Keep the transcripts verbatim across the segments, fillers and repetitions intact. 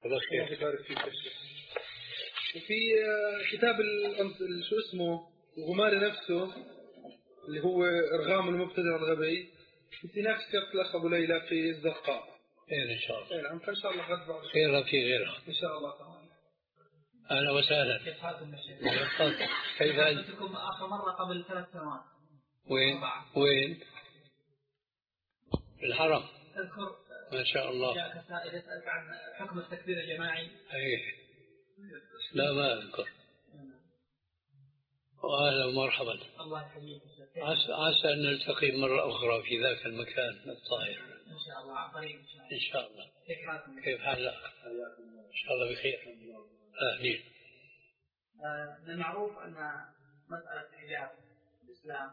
الله يبارك فيك يا شيخ. وفي كتاب شو اسمه الغماري نفسه اللي هو إرغام المبتدع الغبي، في نفس شرط الأخ أبو ليلى في الزرقاء. خير إن شاء الله. خير إن شاء الله غد بعد خير في غيرها إن شاء الله تعالى. أهلا وسهلا. كيف حالكم يا شيخ؟ كيف أنت؟ قابلتكم آخر مرة قبل ثلاث سنوات. وين؟ وين؟ في الحرم. أذكر ما شاء الله. جاءك سائل يسألك عن حكم التكبير الجماعي. أيه. لا ما أذكر. وأهلا ومرحبا. الله يحييك. عسى عسى أن نلتقي مرة أخرى في ذاك المكان الطاهر. إن شاء الله عن قريب. إن شاء الله. كيف حالكم؟ كيف حالك؟ إن شاء الله بخير. أهلين. من المعروف أن مسألة الحجاب الإسلام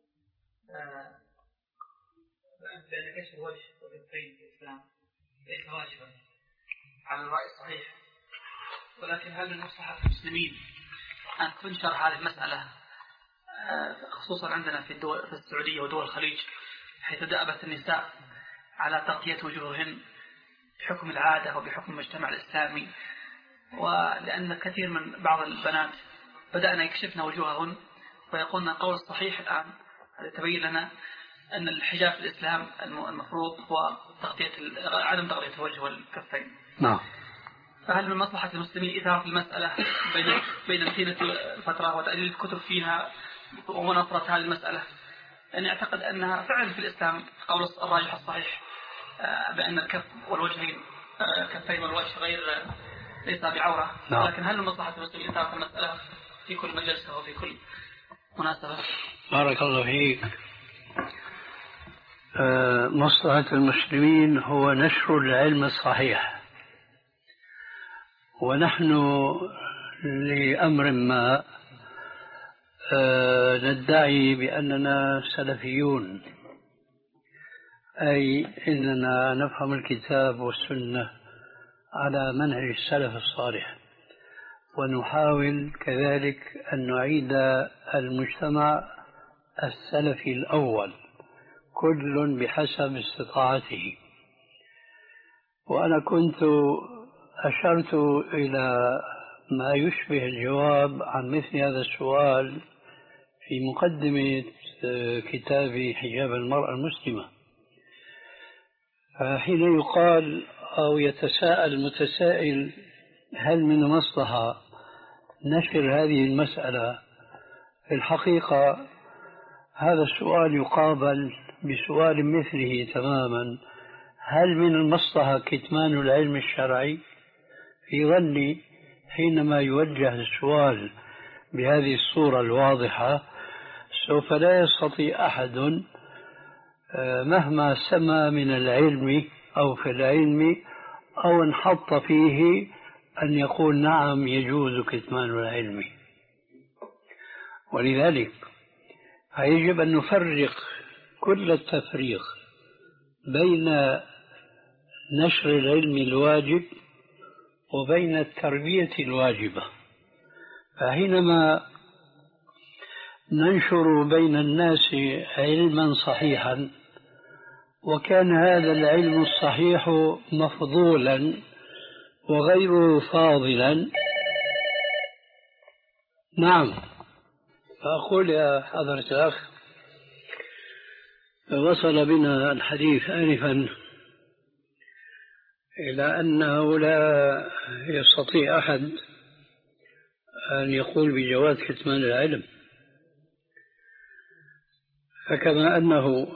بأن كشف الوجه واليدين في الإسلام ليس واجبا على الرأي الصحيح، ولكن هل من مصلحة المسلمين أن تنشر هذه المسألة خصوصا عندنا في الدول في السعودية ودول الخليج، حيث دأبت النساء على تغطية وجوههن بحكم العادة وبحكم المجتمع الإسلامي، ولأن كثير من بعض البنات بدأنا يكشفن وجوههن ويقولن القول الصحيح الآن تبين لنا أن الحجاب في الإسلام المفروض هو تغطية عدم تغطية الوجه والكفين. نعم. فهل من مصلحة المسلمين إثارة المسألة بين بين زينة الفترة وتأليل الكتب فيها ونصرة هذه المسألة؟ أنا أعتقد أنها فعلا في الإسلام قول الراجح الصحيح بأن الكف والوجهين كفين والوجه غير ليس بعورة. نعم. لكن هل من مصلحة المسلمين إثارة المسألة في كل مجلسة وفي كل مناسبة؟ بارك الله فيك. مصلحة المسلمين هو نشر العلم الصحيح، ونحن لأمر ما ندعي بأننا سلفيون، أي إننا نفهم الكتاب والسنة على منهج السلف الصالح، ونحاول كذلك أن نعيد المجتمع السلفي الأول كل بحسب استطاعته. وأنا كنت أشرت إلى ما يشبه الجواب عن مثل هذا السؤال في مقدمة كتاب حجاب المرأة المسلمة. حين يقال أو يتساءل المتسائل هل من مصلحة نشر هذه المسألة، في الحقيقة هذا السؤال يقابل بسؤال مثله تماما: هل من المصلحة كتمان العلم الشرعي؟ في ظني حينما يوجه السؤال بهذه الصورة الواضحة سوف لا يستطيع أحد مهما سمى من العلم أو في العلم أو انحط فيه أن يقول نعم يجوز كتمان العلم. ولذلك يجب أن نفرق كل التفريق بين نشر العلم الواجب وبين التربية الواجبة. فحينما ننشر بين الناس علما صحيحا وكان هذا العلم الصحيح مفضولا وغير فاضلا، نعم، فأقول يا حضرة الأخ وصل بنا الحديث آنفا إلى أنه لا يستطيع أحد أن يقول بجواز كتمان العلم، فكما أنه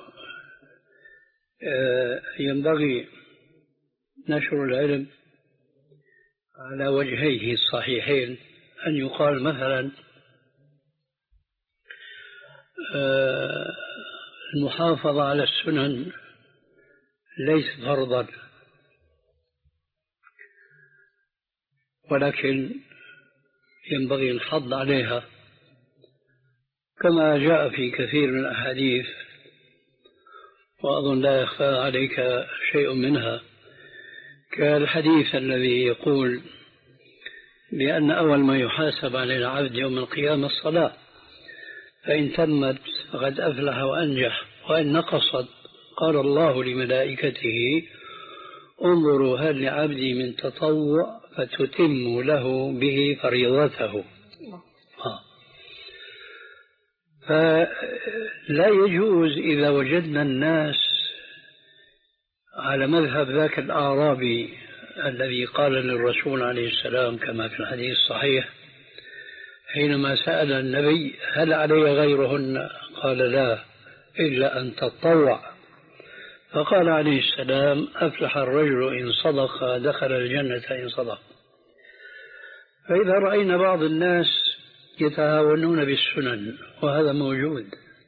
ينبغي نشر العلم على وجهيه الصحيحين، أن يقال مثلا المحافظة على السنن ليس فرضا، ولكن ينبغي الحض عليها، كما جاء في كثير من الأحاديث، وأظن لا يخفى عليك شيء منها، كالحديث الذي يقول بأن أول ما يحاسب على العبد يوم القيامة الصلاة، فإن تمت فقد أفلح وأنجح، وإن نقصت قال الله لملائكته انظروا هل لعبدي من تطوع فتتم له به فريضته. آه. فلا يجوز إذا وجدنا الناس على مذهب ذاك الأعرابي الذي قال للرسول عليه السلام كما في الحديث الصحيح حينما سأل النبي هل علي غيرهن؟ قال لا إلا أن تطوع. فقال عليه السلام أفلح الرجل إن صدق دخل الجنة إن صدق. فإذا رأينا بعض الناس يتهاونون بالسنن وهذا موجود،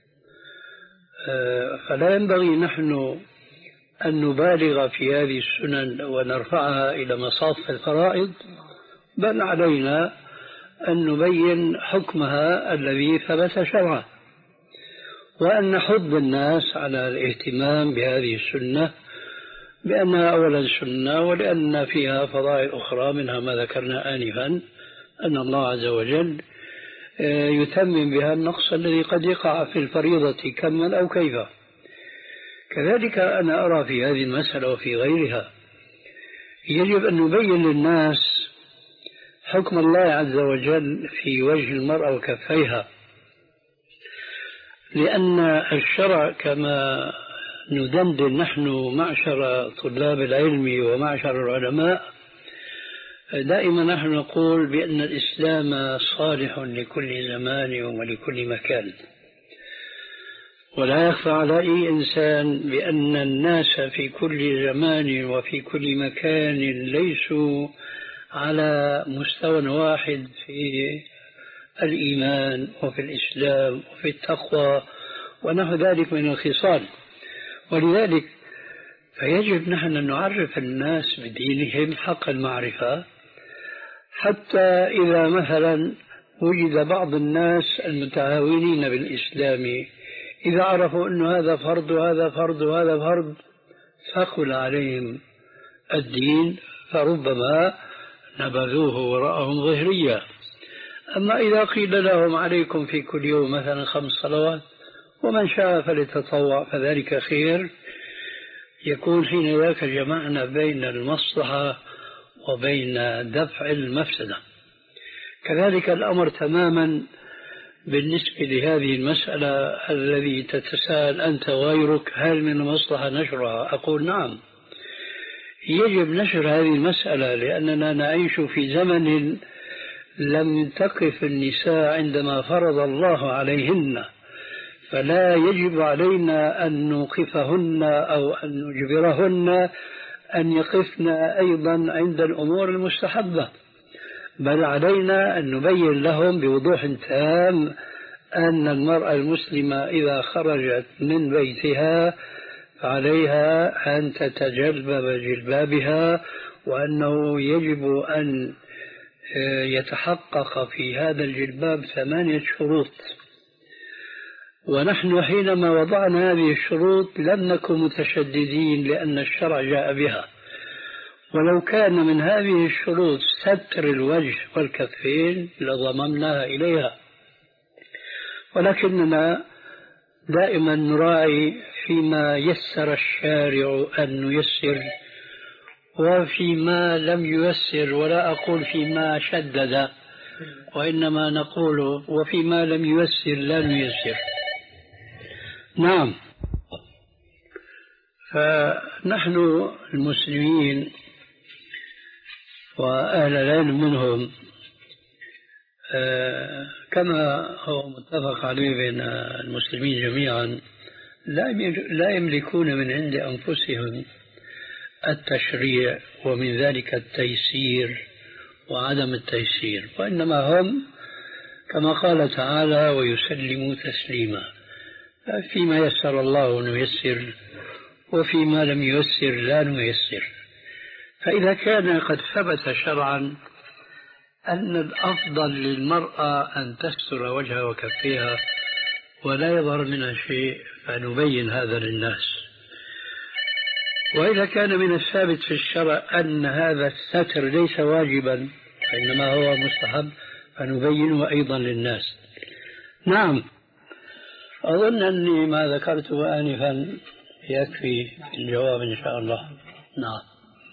فلا ينبغي نحن أن نبالغ في هذه السنن ونرفعها إلى مصاف الفرائض، بل علينا أن نبين حكمها الذي ثبت شرعا، وأن نحض الناس على الاهتمام بهذه السنة بأنها أولا سنة ولأن فيها فضائل أخرى، منها ما ذكرنا آنفا أن الله عز وجل يتمم بها النقص الذي قد يقع في الفريضة كما أو كيف. كذلك أنا أرى في هذه المسألة وفي غيرها يجب أن نبين للناس حكم الله عز وجل في وجه المرأة وكفيها، لأن الشرع كما ندندن نحن معشر طلاب العلم ومعشر العلماء دائما نحن نقول بأن الإسلام صالح لكل زمان ولكل مكان، ولا يخفى على أي إنسان بأن الناس في كل زمان وفي كل مكان ليسوا على مستوى واحد في الإيمان وفي الإسلام وفي التقوى ونحو ذلك من الخصال. ولذلك فيجب نحن أن نعرف الناس بدينهم حق المعرفة، حتى إذا مثلا وجد بعض الناس المتهاونين بالإسلام إذا عرفوا أن هذا فرض وهذا فرض وهذا فرض ثقل عليهم الدين فربما نبذوه وراءهم ظهريا. أما إذا قيل لهم عليكم في كل يوم مثلا خمس صلوات ومن شاء فليتطوع فذلك خير، يكون حين ذاك جمعنا بين المصلحة وبين دفع المفسدة. كذلك الأمر تماما بالنسبة لهذه المسألة الذي تتساءل أنت وغيرك هل من المصلحة نشرها؟ أقول نعم، يجب نشر هذه المسألة، لأننا نعيش في زمن لم تقف النساء عندما فرض الله عليهن، فلا يجب علينا أن نوقفهن أو أن نجبرهن أن يقفن أيضا عند الأمور المستحبة، بل علينا أن نبين لهم بوضوح تام أن المرأة المسلمة إذا خرجت من بيتها فعليها أن تتجلبب جلبابها، وأنه يجب أن يتحقق في هذا الجلباب ثمانية شروط. ونحن حينما وضعنا هذه الشروط لم نكن متشددين لأن الشرع جاء بها، ولو كان من هذه الشروط ستر الوجه والكفين لضممناها إليها، ولكننا دائما نراعي فيما يسر الشارع أن نيسر وفيما لم ييسر، ولا أقول فيما شدد، وإنما نقول وفيما لم ييسر لا نيسر. نعم، فنحن المسلمين وأهل العلم منهم كما هو متفق عليه بين المسلمين جميعا لا يملكون من عند أنفسهم التشريع ومن ذلك التيسير وعدم التيسير، وإنما هم كما قال تعالى ويسلموا تسليما، فيما يسر الله نيسر وفيما لم ييسر لا نيسر. فإذا كان قد ثبت شرعا أن الأفضل للمرأة أن تستر وجهها وكفيها ولا يظهر منها شيء فنبين هذا للناس، وإذا كان من الثابت في الشرع أن هذا الستر ليس واجبا وإنما هو مستحب فنبينه أيضا للناس. نعم، أظن أني ما ذكرته آنفا يكفي الجواب إن شاء الله. نعم.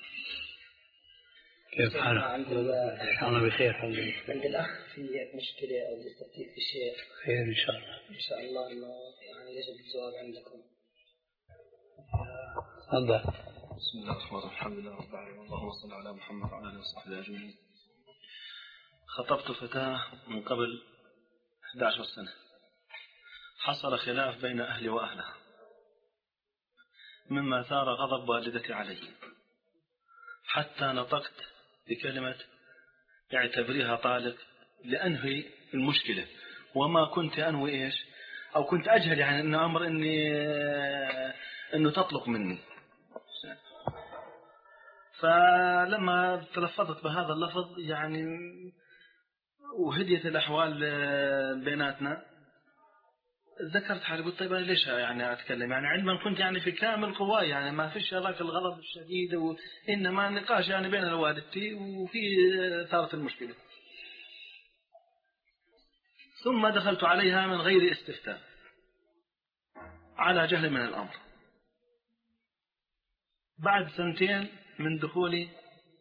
كيف حالك؟ إن شاء الله بخير حبيبي. عند الأخ في مشكلة أو يستفتيك في شيء. خير إن شاء الله. إن شاء الله إنه يعني يجب الجواب عندكم. تفضل. بسم الله الرحمن الرحيم. الحمد لله رب العالمين. اللهم صل على محمد وعلى آله وصحبه أجمعين. خطبت فتاة من قبل إحدى عشرة سنة. حصل خلاف بين أهلي وأهلها مما ثار غضب والدتي علي، حتى نطقت بكلمة اعتبريها طالق لأنهي المشكلة، وما كنت أنوي إيش أو كنت أجهل يعني أن أمر إني أنه تطلق مني. فلما تلفظت بهذا اللفظ يعني وهديت الأحوال بيناتنا، ذكرت حالي قلت طيب ليش يعني أتكلم، يعني علما كنت يعني في كامل قواي، يعني ما فيش هذاك الغضب الشديد، وإنما نقاش يعني بين والدتي وفي ثارت المشكلة. ثم دخلت عليها من غير استفتاء على جهل من الأمر. بعد سنتين من دخولي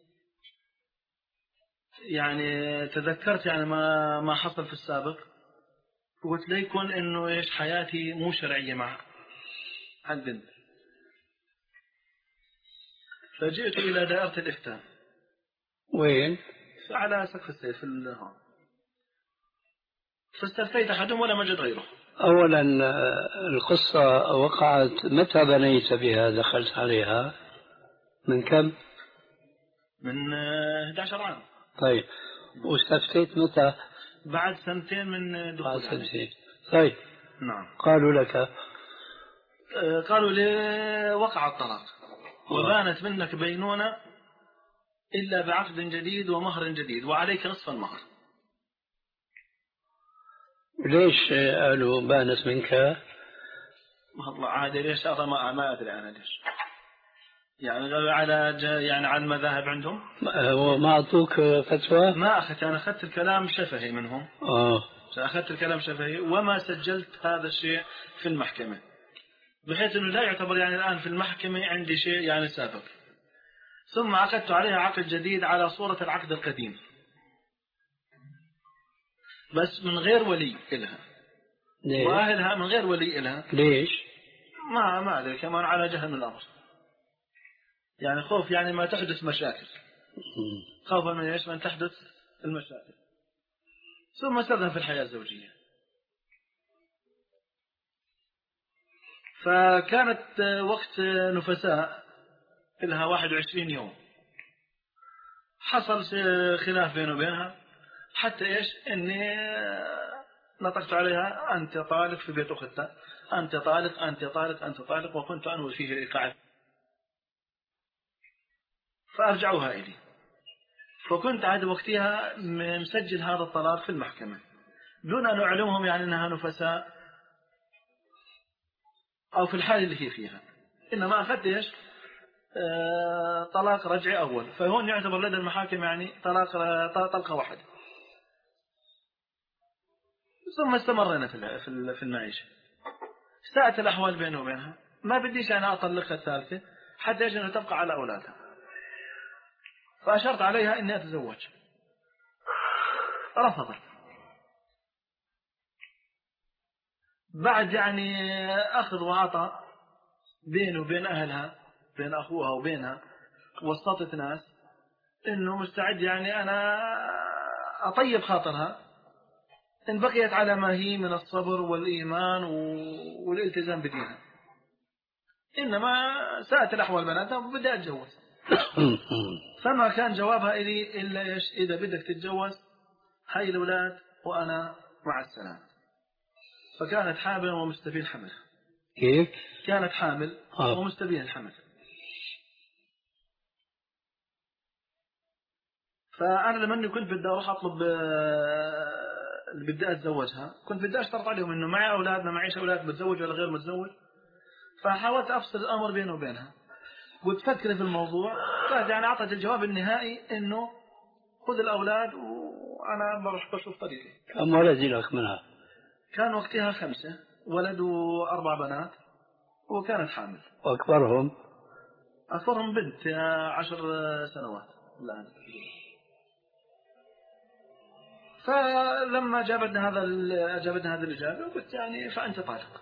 يعني تذكرت يعني ما ما حصل في السابق، وقلت ليكن إنه إيش حياتي مو شرعية مع البنت. فجئت إلى دائرة الإفتاء. وين؟ على سقف السيف في الهون. فاستفتيت أحدهم ولا مجد غيره. أولا القصة وقعت متى بنيت بها؟ دخلت عليها من كم؟ من إحدى عشر عام. طيب واستفتيت متى؟ بعد سنتين من دخول. بعد سنتين. طيب نعم. قالوا لك؟ قالوا لي وقع الطلاق وبانت منك بينونة إلا بعقد جديد ومهر جديد وعليك نصف المهر. ليش قالوا بانت منك؟ والله عادي ليش أرى ما ما أدري أنا ليش، يعني على يعني على المذاهب عندهم. وما أعطوك فتوى؟ ما أخذت، أنا أخذت الكلام شفهي منهم. آه. أخذت الكلام شفهي وما سجلت هذا الشيء في المحكمة، بحيث أنه لا يعتبر يعني الآن في المحكمة عندي شيء يعني سابق. ثم عقدت عليها عقد جديد على صورة العقد القديم، بس من غير ولي إلها. ليش؟ وأهلها من غير ولي إلها. ليش؟ ما ما أدري، كمان على جهل من الأمر، يعني خوف يعني ما تحدث مشاكل، خوفا من إيش؟ من تحدث المشاكل. ثم سرنا في الحياة الزوجية. فكانت وقت نفساء لها واحد وعشرين يوم، حصل خلاف بينه وبينها حتى إيش إني نطقت عليها أنت طالق في بيت أختها، أنت طالق أنت طالق أنت طالق، وكنت أنوي فيه الإيقاع. فأرجعوها إلي، فكنت عاد وقتها مسجل هذا الطلاق في المحكمة دون أن أعلمهم يعني أنها نفساء أو في الحالة اللي هي فيها، إنما أخذت إيش آه طلاق رجعي أول، فهون يعتبر لدى المحاكم يعني طلاق طلقة واحدة. ثم استمرنا في في المعيشة. ساءت الأحوال بينه وبينها، ما بديش أنا أطلقها الثالثة حتى إيش أنها تبقى على أولادها. فأشرت عليها إني أتزوج، رفضت. بعد يعني أخذ وعطى بينه وبين أهلها، بين أخوها وبينها، وسطت ناس إنه مستعد يعني أنا أطيب خاطرها إن بقيت على ما هي من الصبر والإيمان والالتزام بدينها، إنما ساءت الأحوال بناتها وبدأ أتجوز. فما كان جوابها إلي إلا إيش؟ إذا بدك تتجوز هاي الأولاد وأنا مع السلامة. فكانت حامل ومستبين حمل. كيف؟ كانت حامل آه. ومستبين الحمل. فأنا لما كنت بدي أروح أطلب اللي بدي أتزوجها، كنت بدي أشترط عليهم إنه معي أولاد ما معيش أولاد، متزوج ولا غير متزوج. فحاولت أفصل الأمر بينه وبينها، قلت فكري في الموضوع. فهذا يعني أعطت الجواب النهائي إنه خذ الأولاد وأنا بروح بشوف طريقي. كم ولد لك منها؟ كان وقتها خمسة، ولد وأربع بنات، وكانت حامل. وأكبرهم؟ أكبرهم بنت عشر سنوات. الآن. فلما جابتنا هذا جابتنا هذه الإجابة قلت يعني فأنت طالق.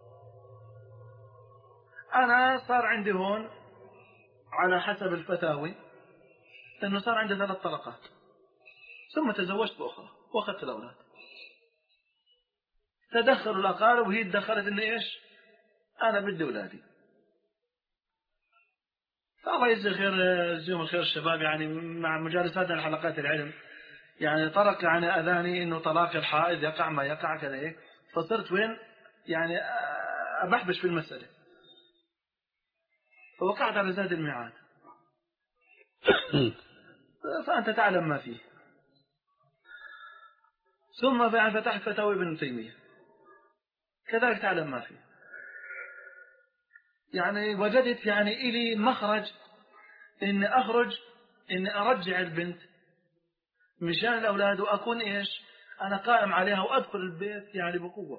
أنا صار عندي هون على حسب الفتاوي أنه صار عندي ثلاث طلقات، ثم تزوجت بأخرى وأخذت الأولاد. تدخلوا الأقارب وهي تدخلت إنه إيش أنا بدي أولادي. فالله يجزي خير يجزيهم الخير الشباب يعني مع مجالساتنا لحلقات العلم يعني طرق يعني أذاني إنه طلاق الحائض يقع ما يقع كذا هيك، فصرت وين يعني أبحبش في المسألة، فوقعت على زاد الميعاد. فأنت تعلم ما فيه. ثم فتحت فتاوي ابن تيمية كذلك تعلم ما فيه. يعني وجدت يعني إلي مخرج إني أخرج إني أرجع البنت مشان الأولاد وأكون إيش أنا قائم عليها وأدخل البيت يعني بقوة،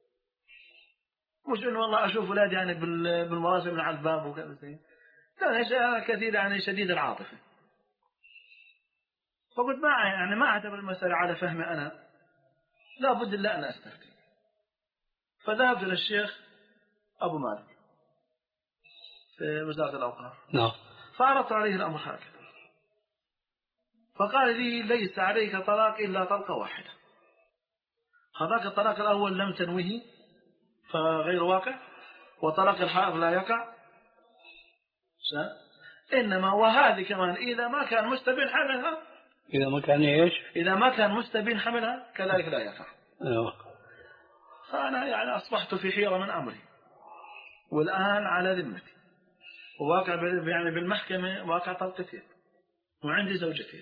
مش إنه والله أشوف أولاد يعني بالمراسم من على الباب وكذا شيء. لا كثير يعني شديد العاطفة. فقلت ما يعني ما أعتبر المسألة على فهمي أنا، لا بد إلا أن أستفتي. فذهبت إلى الشيخ أبو مالك في وزارة الأوقاف. نعم. فعرضت عليه الأمر هكذا، فقال لي ليس عليك طلاق إلا طلقة واحدة. هذاك الطلاق الأول لم تنويه فغير واقع، وطلاق الحائض لا يقع، إنما وهذه كمان إذا ما كان مستبين حملها إذا ما كان إيش إذا ما كان مستبين حملها كذلك لا يقع. أوه. فأنا يعني أصبحت في حيرة من أمري، والآن على ذمتي وواقع يعني بالمحكمة واقع طلقتين وعندي زوجتين،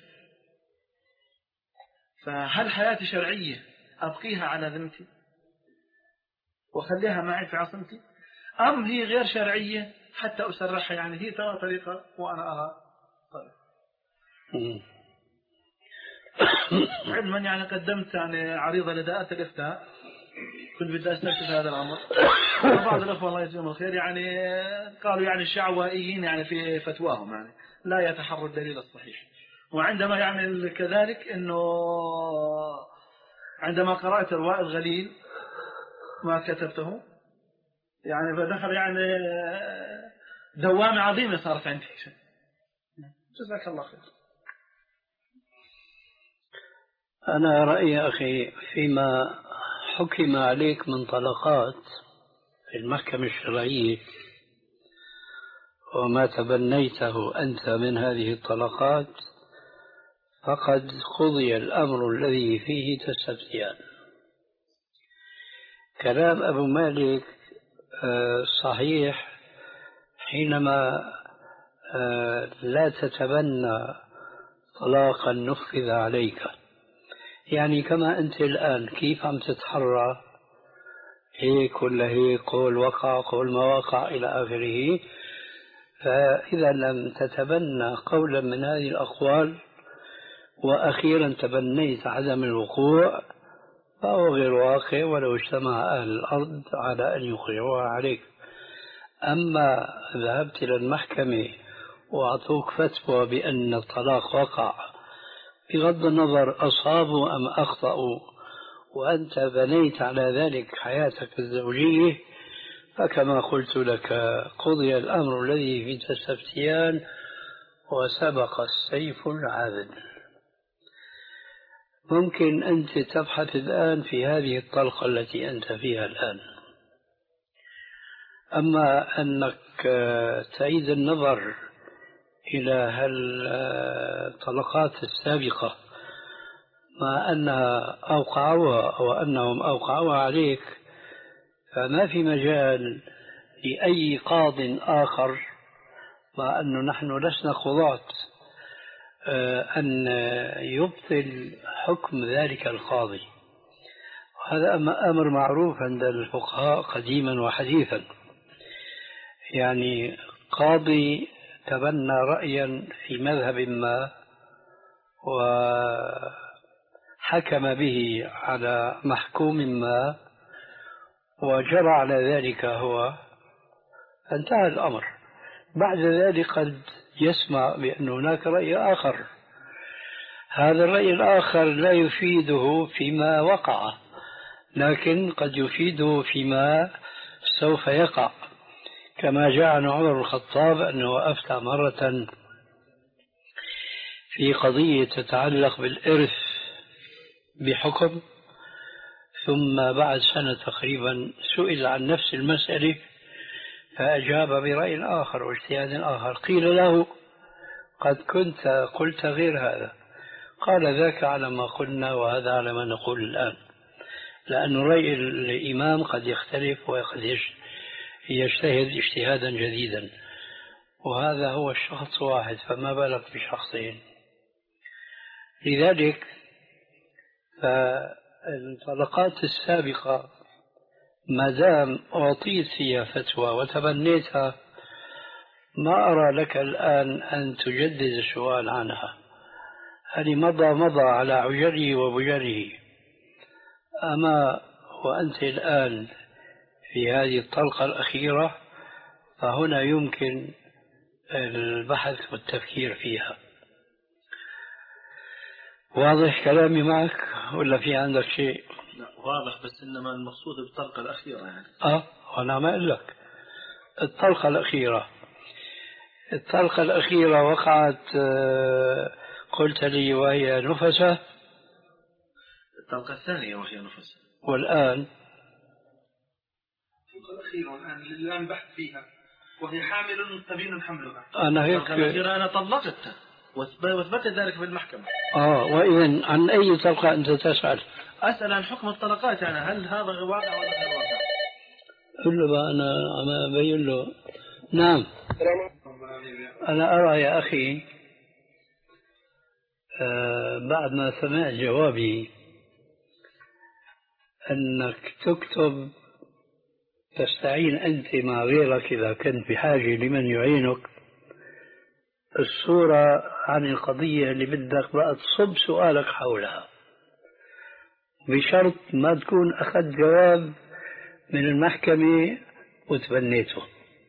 فهل حياتي شرعية أبقيها على ذمتي وخليها معي في عصمتي، أم هي غير شرعية حتى أسرحها؟ يعني هي ترى طريقة وأنا أرى طريقة. علما يعني قدمت يعني عريضة لداءة الإفتاء، كنت بدي أستكشف هذا الأمر. وبعض الأخوة الله يجزيهم الخير يعني قالوا يعني الشعوائيين يعني في فتواهم يعني لا يتحروا الدليل الصحيح. وعندما يعني كذلك إنه عندما قرأت الرواء الغليل ما كتبته يعني فدخل يعني دوامة عظيمة صارت عندي. جزاك الله خير. أنا رأيي أخي فيما حكم عليك من طلقات في المحكمة الشرعية وما تبنيته أنت من هذه الطلقات فقد قضي الأمر الذي فيه تستفتيان. كلام أبو مالك صحيح حينما لا تتبنى طلاقا نفذ عليك، يعني كما أنت الآن كيف عم تتحرى هيك ولا هيك، قول وقع قول ما وقع إلى آخره، فإذا لم تتبنى قولا من هذه الأقوال وأخيرا تبنيت عدم الوقوع فهو غير واقع ولو اجتمع أهل الأرض على أن يوقعوها عليك. أما ذهبت إلى المحكمة وأعطوك فتوى بأن الطلاق وقع بغض النظر أصابوا أم أخطأوا وأنت بنيت على ذلك حياتك الزوجية، فكما قلت لك قضي الأمر الذي في تستفتيان وسبق السيف العاذل. ممكن أنت تبحث الآن في هذه الطلقة التي أنت فيها الآن، أما أنك تعيد النظر إلى هالطلقات السابقة مع أنها أوقعوها أو أنهم أوقعوها عليك، فما في مجال لأي قاض آخر مع أنه نحن لسنا قضاة أن يبطل حكم ذلك القاضي. هذا أمر معروف عند الفقهاء قديما وحديثا، يعني قاضي تبنى رأيا في مذهب ما وحكم به على محكوم ما وجرى على ذلك هو، انتهى الأمر. بعد ذلك قد يسمع بأن هناك رأي آخر. هذا الرأي الآخر لا يفيده فيما وقع، لكن قد يفيده فيما سوف يقع، كما جاء عن عمر بن الخطاب أنه أفتى مرة في قضية تتعلق بالإرث بحكم، ثم بعد سنة تقريبا سئل عن نفس المسألة فأجاب برأي آخر واجتهاد آخر. قيل له قد كنت قلت غير هذا، قال ذاك على ما قلنا وهذا على ما نقول الآن، لأن رأي الإمام قد يختلف وقد يجتهد اجتهادا جديدا، وهذا هو الشخص واحد فما بالك بشخصين. لذلك فالطلقات السابقة ما دام أعطيت فيها فتوى وتبنيتها ما أرى لك الآن أن تجدد السؤال عنها. هذه مضى مضى على عجله وبجله. أما وأنت الآن في هذه الطلقة الأخيرة فهنا يمكن البحث والتفكير فيها. واضح كلامي معك ولا في عندك شيء؟ لا واضح، بس إنما المقصود بالطلقة الأخيرة يعني. آه أنا ما أقول لك الطلقة الأخيرة. الطلقة الأخيرة وقعت قلت لي وهي نفسة. الطلقة الثانية وهي نفسة. والآن الطلقة الأخيرة الآن الآن بحث فيها وهي حامل مستبين حملها. أنا هيك الطلقة الأخيرة أنا طلقتها وثبت ذلك في المحكمة. آه وإذن عن أي طلقة أنت تسأل؟ أسأل عن حكم الطلقات يعني هل هذا واقع ولا غير واقع؟ قل له بقى أنا عم أبين له. نعم أنا أرى يا أخي آه بعد ما سمعت جوابي أنك تكتب تستعين أنت مع غيرك إذا كنت بحاجة لمن يعينك الصورة عن القضية اللي بدك بقى تصب سؤالك حولها، بشرط ما تكون أخذت جواب من المحكمة وتبنيته.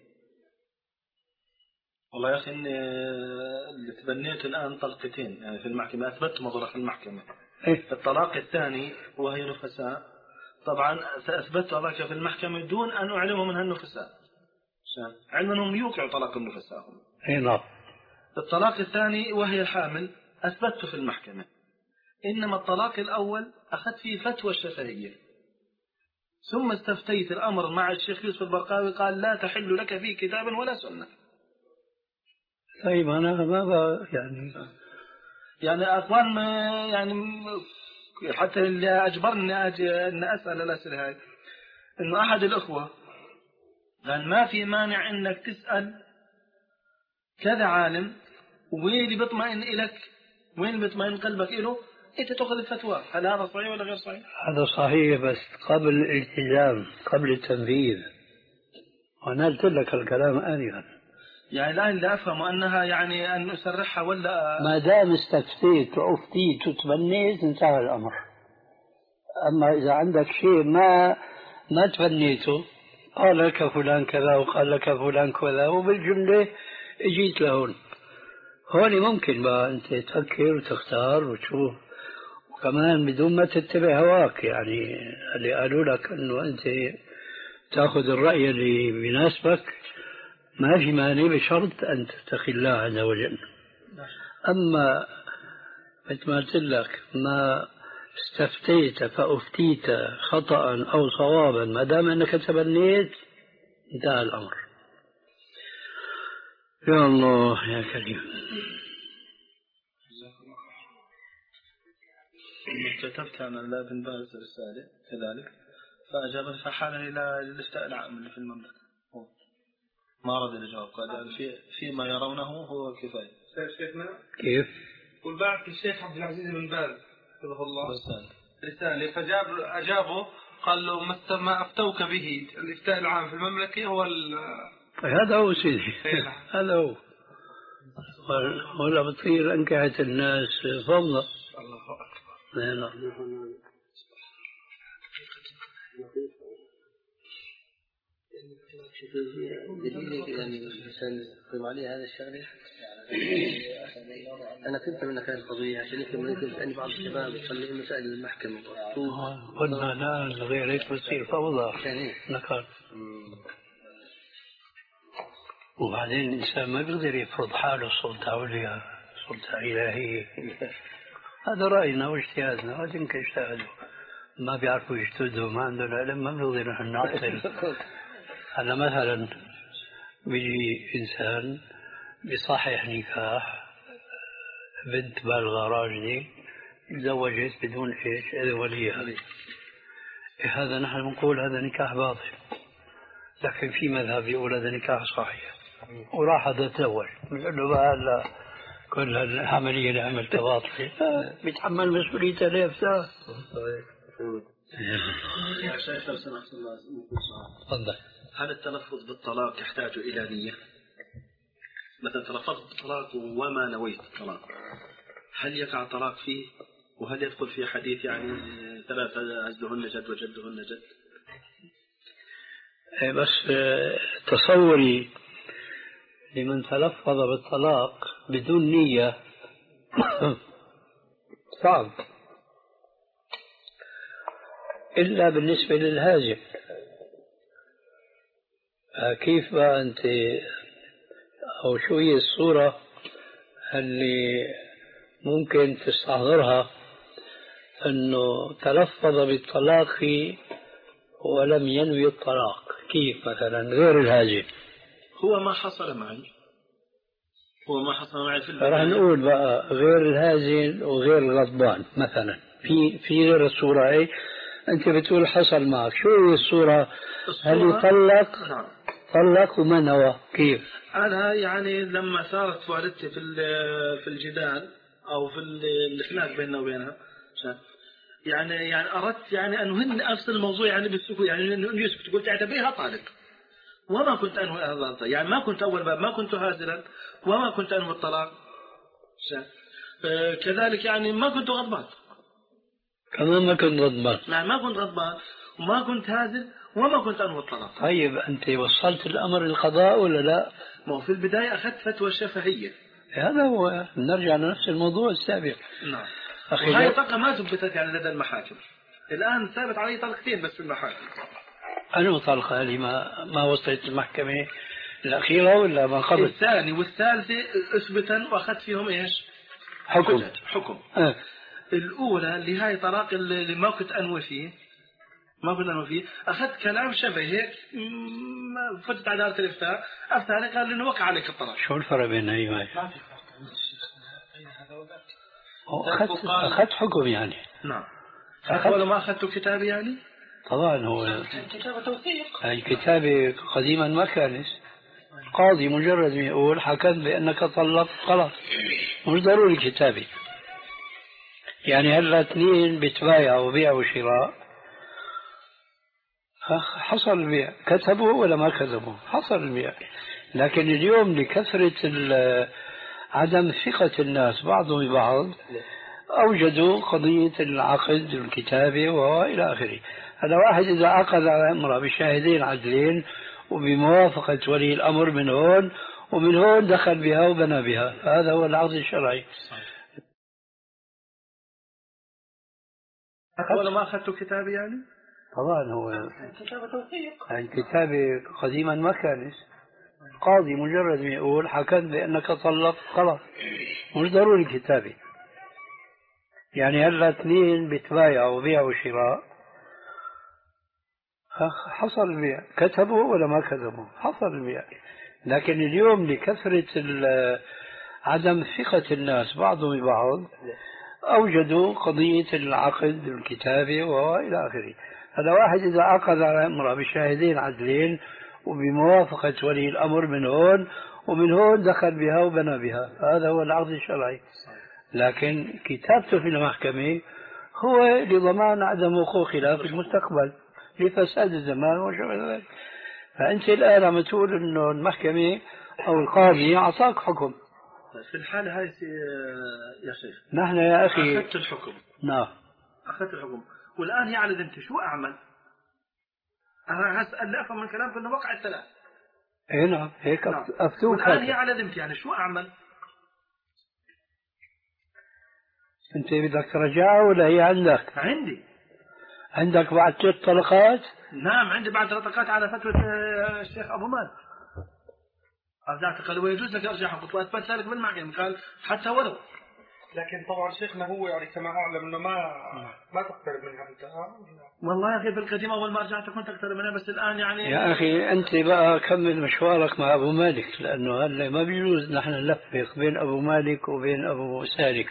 والله يا أخي إني اللي تبنيته الآن طلقتين يعني في المحكمة، أثبت مضرة في المحكمة. إيه؟ الطلاق الثاني وهي نفساء طبعا سأثبت ذلك في المحكمة دون أن أعلمهم منها النفساء، علمهم يوقعوا طلاق النفساء. إيه نعم. الطلاق الثاني وهي الحامل أثبته في المحكمة، إنما الطلاق الأول أخذت فيه فتوى الشفهية، ثم استفتيت الأمر مع الشيخ يوسف البرقاوي قال لا تحل لك فيه كتابا ولا سنة. طيب أنا ما يعني يعني أقوال ما يعني حتى اللي أجبرني أجي أن أسأل الأسئلة هاي إنه أحد الأخوة قال ما في مانع إنك تسأل كذا عالم وين اللي بيطمئن إلك وين اللي بيطمئن قلبك إله أنت تأخذ الفتوى. هل هذا صحيح ولا غير صحيح؟ هذا صحيح بس قبل الالتزام قبل التنفيذ، وأنا قلت لك الكلام آنفا. يعني الآن لا أفهم أنها يعني أن أسرحها ولا ما دام استفتيت وأفتيت وتبنيت انتهى الأمر. أما إذا عندك شيء ما ما تبنيته قال لك فلان كذا وقال لك فلان كذا وبالجملة اجيت لهون، هون ممكن بقى أنت تفكر وتختار وتشوف، وكمان بدون ما تتبع هواك. يعني اللي قالوا لك أنه أنت تأخذ الرأي اللي بيناسبك ما في مانع بشرط أن تتقي الله عز وجل. أما مثل ما قلت لك ما استفتيت فأفتيت خطأ أو صوابا ما دام أنك تبنيت انتهى الأمر. يا الله يا كريم. كتبت أنا لابن باز رسالة كذلك فأجاب فحالني إلى الاستاء العام اللي في المملكة ما رد الجواب، قال في فيما يرونه هو كفاية. شيخنا كيف؟ والبعث الشيخ عبد العزيز بن باز حفظه الله رسالة رسالة فجاب أجابه قال له ما أفتوك به الإفتاء العام في المملكة هو هذا هو سيدي هذا هو. ولا بتصير أنكحة الناس فضلا. الله أكبر. دليل يعني الإنسان يقيم عليه هذا الشغله. أنا فهمت منك هذه القضية عشان هيك ممكن تسألني بعض الشباب يصلي مسائل المحكمة. قلنا لا غير هيك بتصير فوضى. نكال. وبعدين الإنسان ما بيقدر يفرض حاله سلطة عليا سلطة إلهية. هذا رأينا واجتهادنا وبعدين كاجتهدوا ما بيعرفوا يجتهدوا ما عندهم علم ما بنقدر نحن نعطل. أنا مثلا بيجي إنسان بصحيح نكاح بنت بالغة راجلة تزوجت بدون إيش إذن وليها. هذا نحن بنقول هذا نكاح باطل، لكن في مذهب يقول هذا نكاح صحيح وراح هذا تزوج بنقول له بقى هلا كل العملية اللي عملتها باطلة بيتحمل مسؤوليتها ليه بساعة. يا شيخ لو سمحت الله تفضل. هل التلفظ بالطلاق يحتاج إلى نية؟ مثلا تلفظت بالطلاق وما نويت الطلاق هل يقع طلاق فيه؟ وهل يدخل في حديث يعني ثلاثة عزهن جد وجدهن جد؟ بس تصوري لمن تلفظ بالطلاق بدون نية صعب إلا بالنسبة للهاجم. كيف بقى أنت أو شو هي الصورة اللي ممكن تستحضرها أنه تلفظ بالطلاق ولم ينوي الطلاق؟ كيف مثلا غير الهاجم؟ هو ما حصل معي هو ما حصل معي في البداية. رح نقول بقى غير الهازل وغير الغضبان مثلا في في غير الصورة هي أنت بتقول حصل معك شو هي الصورة؟ هل يطلق نعم. طلق وما نوى كيف؟ أنا يعني لما صارت والدتي في في الجدال أو في الخلاف بيننا وبينها يعني يعني أردت يعني أن هن أفصل الموضوع يعني بالسكوت يعني إنه يسكت قلت اعتبريها طالق وما كنت أنوي هذا يعني ما كنت أول باب ما كنت هازلا وما كنت أنوي الطلاق. آه كذلك يعني ما كنت غضبان كمان ما كنت غضبان يعني ما كنت غضبان وما كنت هازل وما كنت أنوي الطلاق. طيب أنت وصلت الأمر للقضاء ولا لا؟ ما في البداية أخذت فتوى الشفهية. هذا هو نرجع لنفس الموضوع السابق. نعم. وهي طلقة ما ثبتت يعني لدى المحاكم الآن ثابت علي طلقتين بس في المحاكم. أنا طلقة هذه ما ما وصلت المحكمة الأخيرة ولا ما قبل؟ الثاني والثالثة أثبتا وأخذت فيهم إيش؟ حكم. حكم. أه. الأولى اللي هاي طلاق اللي ما كنت أنوي فيه ما كنت أنوي فيه أخذت كلام شبه هيك فتت عدالة الإفتاء أفتى عليك قال إنه وقع عليك الطلاق. شو الفرق بين هاي وهاي؟ ما في فرق. أخذت أخذت حكم يعني. نعم. أخذت ولا ما أخذت كتابي يعني؟ طبعا هو كتابة توثيق. الكتابة قديما ما كانت قاضي مجرد ما يقول حكمت بأنك طلقت خلاص مش ضروري كتابة. يعني هلا اثنين بتبايعوا بيع وشراء حصل البيع كتبوا ولا ما كتبوا حصل البيع. لكن اليوم لكثرة عدم ثقة الناس بعضهم ببعض أوجدوا قضية العقد والكتابة وإلى آخره. هذا واحد إذا عقد على امرأة بشاهدين عدلين وبموافقة ولي الأمر من هون ومن هون دخل بها وبنى بها هذا هو العقد الشرعي. ولا ما أخذت كتابي يعني؟ طبعا هو كتابة توثيق. الكتابة قديما ما كانت قاضي مجرد ما يقول حكمت بأنك طلقت خلاص مش ضروري كتابة. يعني هلا اثنين بتبايعوا بيع وشراء حصل البيع كتبوا ولا ما كتبوا حصل البيع. لكن اليوم لكثرة عدم ثقة الناس بعضهم ببعض أوجدوا قضية العقد والكتابة وإلى آخره. هذا واحد إذا عقد على امرأة بشاهدين عدلين وبموافقة ولي الأمر من هون ومن هون دخل بها وبنى بها هذا هو العقد الشرعي. لكن كتابته في المحكمة هو لضمان عدم وقوع خلاف في المستقبل لفساد الزمان وشبه ذلك. فأنت الآن عم تقول إنه المحكمة أو القاضي أعطاك حكم. في الحالة هاي يا شيخ نحن يا أخي أخذت الحكم. نعم أخذت الحكم والآن هي على ذمتي شو أعمل؟ أنا هسأل أفهم من كلامك إنه وقع الثلاث اي نعم هيك نعم. افتوك. الآن هي على ذمتي، يعني شو أعمل؟ انت بدك ترجعها ولا هي عندك؟ عندي. عندك بعد ثلاث طلقات؟ نعم عندي بعد ثلاث طلقات على فتوى الشيخ أبو مال. أرجعت قال ويجوز لك أرجعها، قلت وأثبت ذلك بالمحكمة، قال حتى ولو. لكن طبعا شيخنا هو يعني كما أعلم أنه ما ما تقترب منها أنت. والله يا أخي في القديم أول ما رجعت كنت أقترب منها، بس الآن يعني يا أخي أنت بقى كمل مشوارك مع أبو مالك، لأنه هلا ما بيجوز نحن نلفق بين أبو مالك وبين أبو سالك.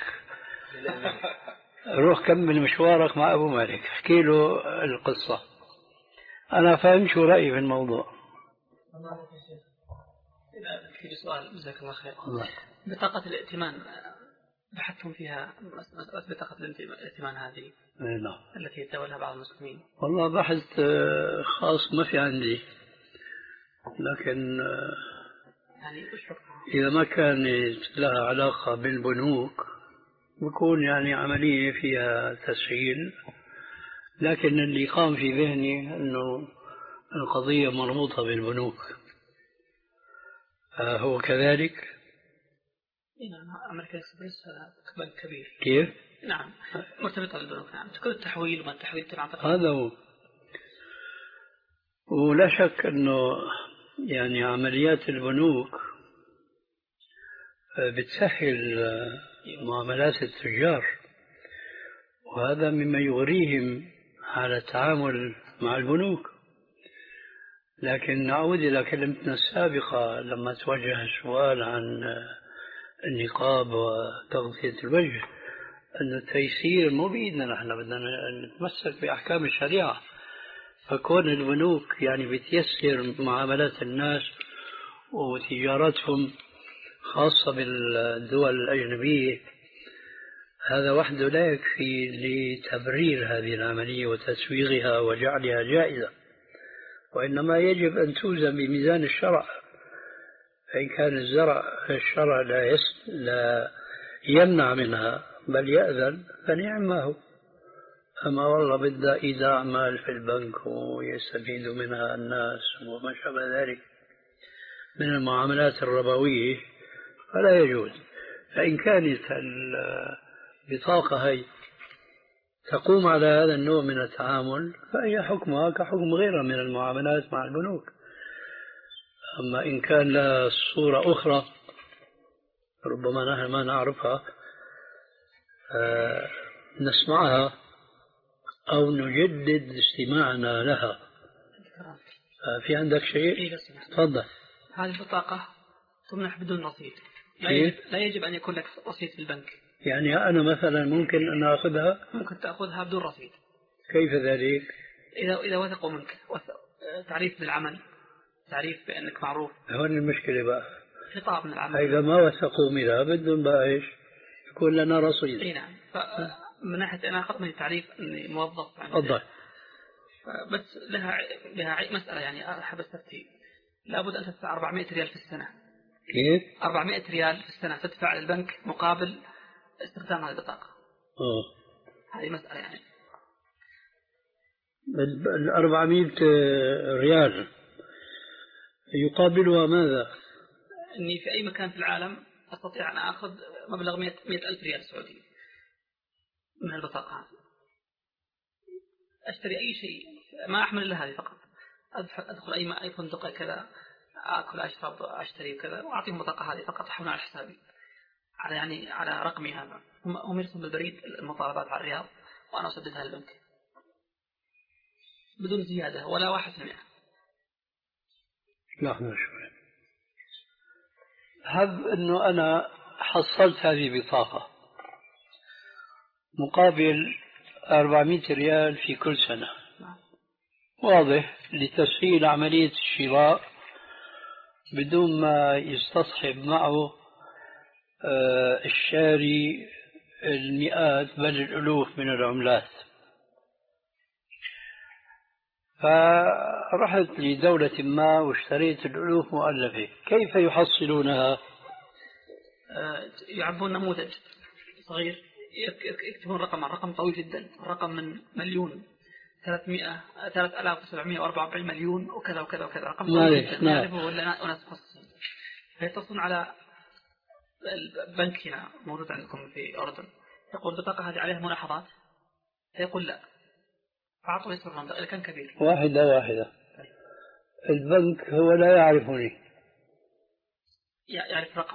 روح كمل مشوارك مع أبو مالك، احكي له القصة. أنا فاهم شو رأيي في الموضوع. الله يا شيخ، إذا في سؤال جزاك الله خير. الله. بطاقة الائتمان بحثتم فيها مسألة بطاقة الائتمان هذه لا. التي يتولها بعض المسلمين؟ والله بحث خاص ما في عندي، لكن يعني إذا ما كانت لها علاقة بالبنوك بكون يعني عملية فيها تسهيل، لكن اللي قام في ذهني أنه القضية مربوطة بالبنوك. هو كذلك؟ نعم أمريكا إكسبرس هذا بنك كبير. كيف؟ نعم مرتبطة بالبنوك. نعم تكون التحويل وما التحويل تبع هذا هو. ولا شك أنه يعني عمليات البنوك بتسهل معاملات التجار، وهذا مما يغريهم على التعامل مع البنوك. لكن نعود إلى كلمتنا السابقة لما توجه السؤال عن النقاب وتغطية الوجه، أن التيسير مو بإيدنا، نحن بدنا نتمسك بأحكام الشريعة. فكون البنوك يعني بتيسر معاملات الناس وتجارتهم خاصة بالدول الأجنبية، هذا وحده لا يكفي لتبرير هذه العملية وتسويغها وجعلها جائزة، وإنما يجب أن توزن بميزان الشرع. فإن كان الزرع الشرع لا, يس لا يمنع منها بل يأذن فنعم ما هو. أما والله بدأ إيداع مال في البنك ويستفيد منها الناس وما شابه ذلك من المعاملات الربوية فلا يجوز. فإن كانت البطاقة هي تقوم على هذا النوع من التعامل فهي حكمها كحكم غيرها من المعاملات مع البنوك. أما إن كان لها صورة أخرى ربما نحن ما نعرفها نسمعها أو نجدد استماعنا لها. في عندك شيء؟ تفضل. هذه البطاقة تمنح بدون رصيد، لا يجب, لا يجب أن يكون لك رصيد في البنك. يعني أنا مثلا ممكن أن أخذها؟ ممكن تأخذها بدون رصيد. كيف ذلك؟ إذا إذا وثقوا منك تعريف بالعمل، تعريف بأنك معروف. هون المشكلة بقى خطاب من العمل. إذا ما وثقوا منها بدهم بقى إيش؟ يكون لنا رصيد. إيه نعم. فمن ناحية أنا أخذت من تعريف إني موظف. تفضل. بس لها لها مسألة يعني أحب أستفتي. لابد أن تدفع أربعمائة ريال في السنة. كيف؟ أربعمائة ريال في السنة تدفع للبنك مقابل استخدام هذه البطاقة. أوه. هذه مسألة يعني. ال أربعمائة ريال يقابلها ماذا؟ إني في أي مكان في العالم أستطيع أن أخذ مبلغ مئة ألف ريال سعودي من البطاقة هذه. أشتري أي شيء، ما أحمل إلا هذه فقط. أدخل أي أي فندق كذا، أكل أشرب أشتري كذا وأعطيهم البطاقة هذه فقط أحولها على حسابي، على يعني على رقمي هذا. هم هم يرسلون بالبريد المطالبات على الرياض وأنا أسددها للبنك بدون زيادة ولا واحد في المئة. لحظة شوي. هب أنه أنا حصلت هذه بطاقة مقابل أربعمائة ريال في كل سنة. واضح لتسهيل عملية الشراء بدون ما يستصحب معه الشاري المئات بل الألوف من العملات. فرحت لدولة ما واشتريت الألوف مؤلفة، كيف يحصلونها؟ يعبون نموذج صغير، يكتبون رقم، الرقم طويل جدا، الرقم من مليون ثلاثمائة ثلاثة آلاف وسبعمائة وأربعة وأربعين مليون وكذا وكذا وكذا رقم نعرف نعرفه ولا أناس مخصصين. فيتصلون على البنك هنا موجود عندكم في الأردن، يقول البطاقة هذه عليها ملاحظات، فيقول لا، فأعطوا يسر الرقم إذا كان كبير. واحدة واحدة. البنك هو لا يعرفني. يعرف رقم.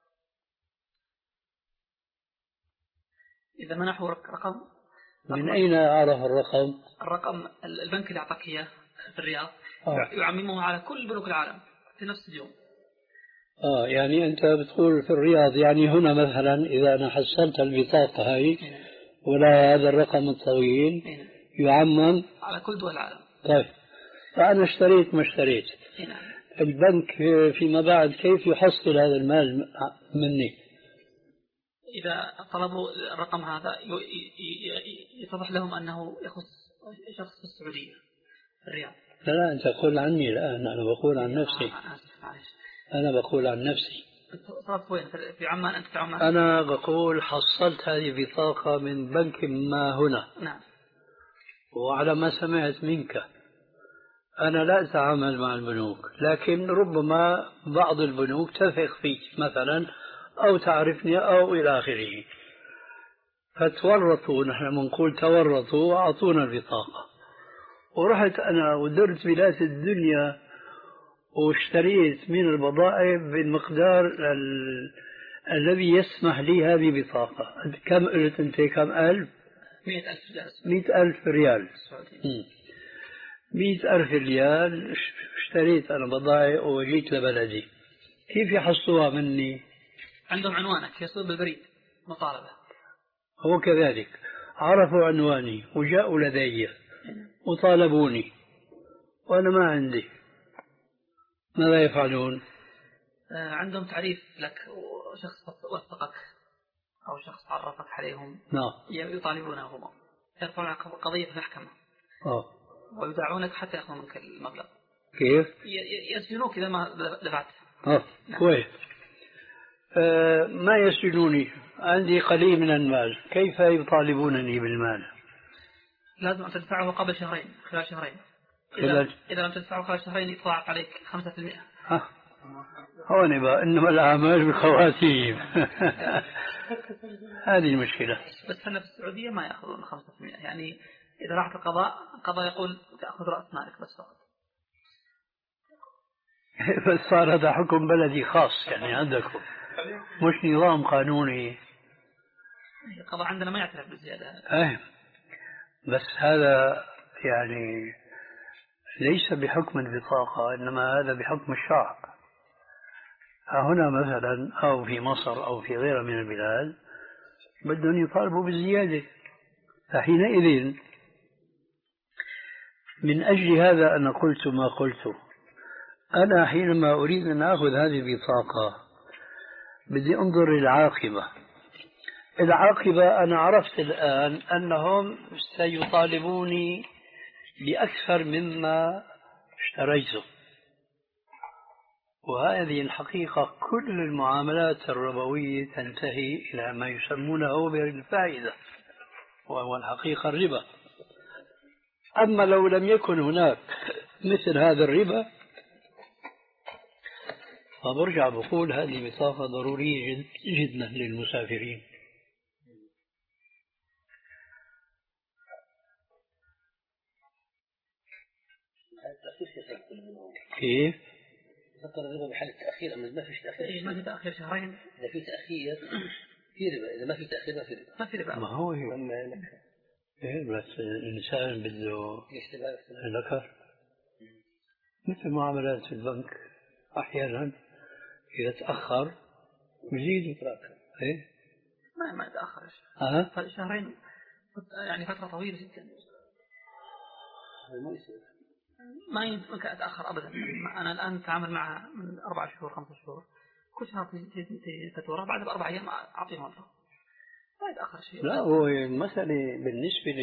إذا منحوا رقم. من أين أعرف الرقم؟ الرقم البنك اللي أعطاك إياه في الرياض آه. يعممه على كل بنوك العالم في نفس اليوم. آه يعني أنت بتقول في الرياض، يعني هنا مثلا إذا أنا حصلت البطاقة هاي ولا هذا الرقم الطويل يعمم على كل دول العالم. طيب فأنا اشتريت ما اشتريت، البنك فيما بعد كيف يحصل هذا المال مني؟ إذا طلبوا الرقم هذا يتضح لهم أنه يخص شخص في السعودية في الرياض. لا لا أنت تقول عني الآن، أنا بقول عن نفسي. أنا بقول عن نفسي. صرت وين في عمان؟ أنت في عمان؟ أنا بقول حصلت هذه بطاقة من بنك ما هنا. نعم. وعلى ما سمعت منك أنا لا أتعامل مع البنوك، لكن ربما بعض البنوك تثق فيك مثلا أو تعرفني أو إلى آخره، فتورطوا، نحن بنقول تورطوا وأعطونا البطاقة، ورحت أنا ودرت بلاد الدنيا واشتريت من البضائع بالمقدار ال... الذي يسمح لي هذه بطاقة. كم قلت أنت؟ كم ألف؟ مئة ألف ريال. مئة ألف ريال. مئة ألف ريال اشتريت أنا بضائع وجيت لبلدي، كيف يحصوها مني؟ عندهم عنوانك يصل بالبريد مطالبة. هو كذلك عرفوا عنواني وجاءوا لدي وطالبوني وأنا ما عندي، ماذا يفعلون؟ عندهم تعريف لك، شخص وثقك أو شخص عرفك عليهم. نعم. يطالبونه هم، يرفعون قضية في المحكمة. آه. ويدعونك حتى يأخذوا منك المبلغ. كيف؟ يسجنوك إذا ما دفعت. آه. نعم. كويس. آه ما يسجنوني، عندي قليل من المال، كيف يطالبونني بالمال؟ لازم أن تدفعه قبل شهرين، خلال شهرين. خلال... إذا, إذا لم تدفعه خلال شهرين يطلع عليك خمسة في المئة. ها هون بقى إنما الأعمال بالخواتيم. هذه المشكلة. بس هنا في السعودية ما يأخذون خمسة في المئة، يعني إذا راحت القضاء القضاء يقول تأخذ رأس مالك بس فقط. بس صار هذا حكم بلدي خاص يعني عندكم، مش نظام قانوني. القضاء عندنا ما يعترف بالزيادة. ايه بس هذا يعني ليس بحكم البطاقة، إنما هذا بحكم الشرع. هنا مثلا أو في مصر أو في غيرها من البلاد بدهم يطالبوا بالزيادة، فحينئذ من أجل هذا أنا قلت ما قلت. أنا حينما أريد أن أخذ هذه البطاقة بدي أنظر العاقبة. العاقبة أنا عرفت الآن أنهم سيطالبوني بأكثر مما اشتريته، وهذه الحقيقة كل المعاملات الربوية تنتهي إلى ما يسمونه بالفائدة، وهو الحقيقة الربا. أما لو لم يكن هناك مثل هذا الربا فبرجع بقول هذه بطاقة ضرورية جد جدا للمسافرين. كيف؟ ذكر الربا بحالة تأخير، أما ما فيش تأخير. ما في تأخير شهرين. إذا في تأخير في ربا، إذا ما في تأخير ما في ربا. ما في ربا. ما هو هي. إيه بس الإنسان بده ذكر مثل معاملات في البنك أحيانا إذا تأخر بزيد إتراك. إيه ما ما تأخر أه؟ شهرين يعني فترة طويلة جدا. ما يمكن أتأخر أبدا. أنا الآن أتعامل معها من أربع شهور خمسة شهور، كل شهر تجي فاتورة، بعد بأربع أيام أعطيهم مبلغ، ما يتأخر شيء. لا هو المسألة بالنسبة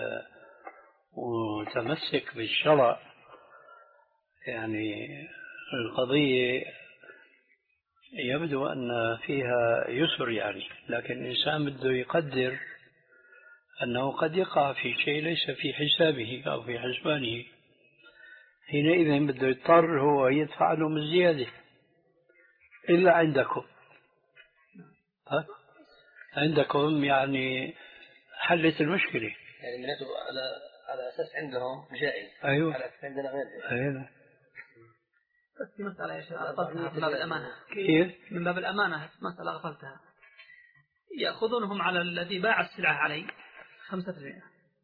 للمتمسك بالشرع يعني القضية يبدو أن فيها يسر يعني، لكن الإنسان بده يقدر أنه قد يقع في شيء ليس في حسابه أو في حسبانه، حينئذ بده يضطر هو يدفع لهم الزيادة إلا عندكم. ها؟ عندكم يعني حلت المشكلة، يعني معناته على على أساس عندهم جائز. أيوه على أساس عندنا غير جائز. أيوه. بس في مسألة يا شيخ غفلتها من باب الأمانة. كيف؟ من باب الأمانة مسألة غفلتها. يأخذونهم على الذي باع السلعة عليه خمسة في المئة.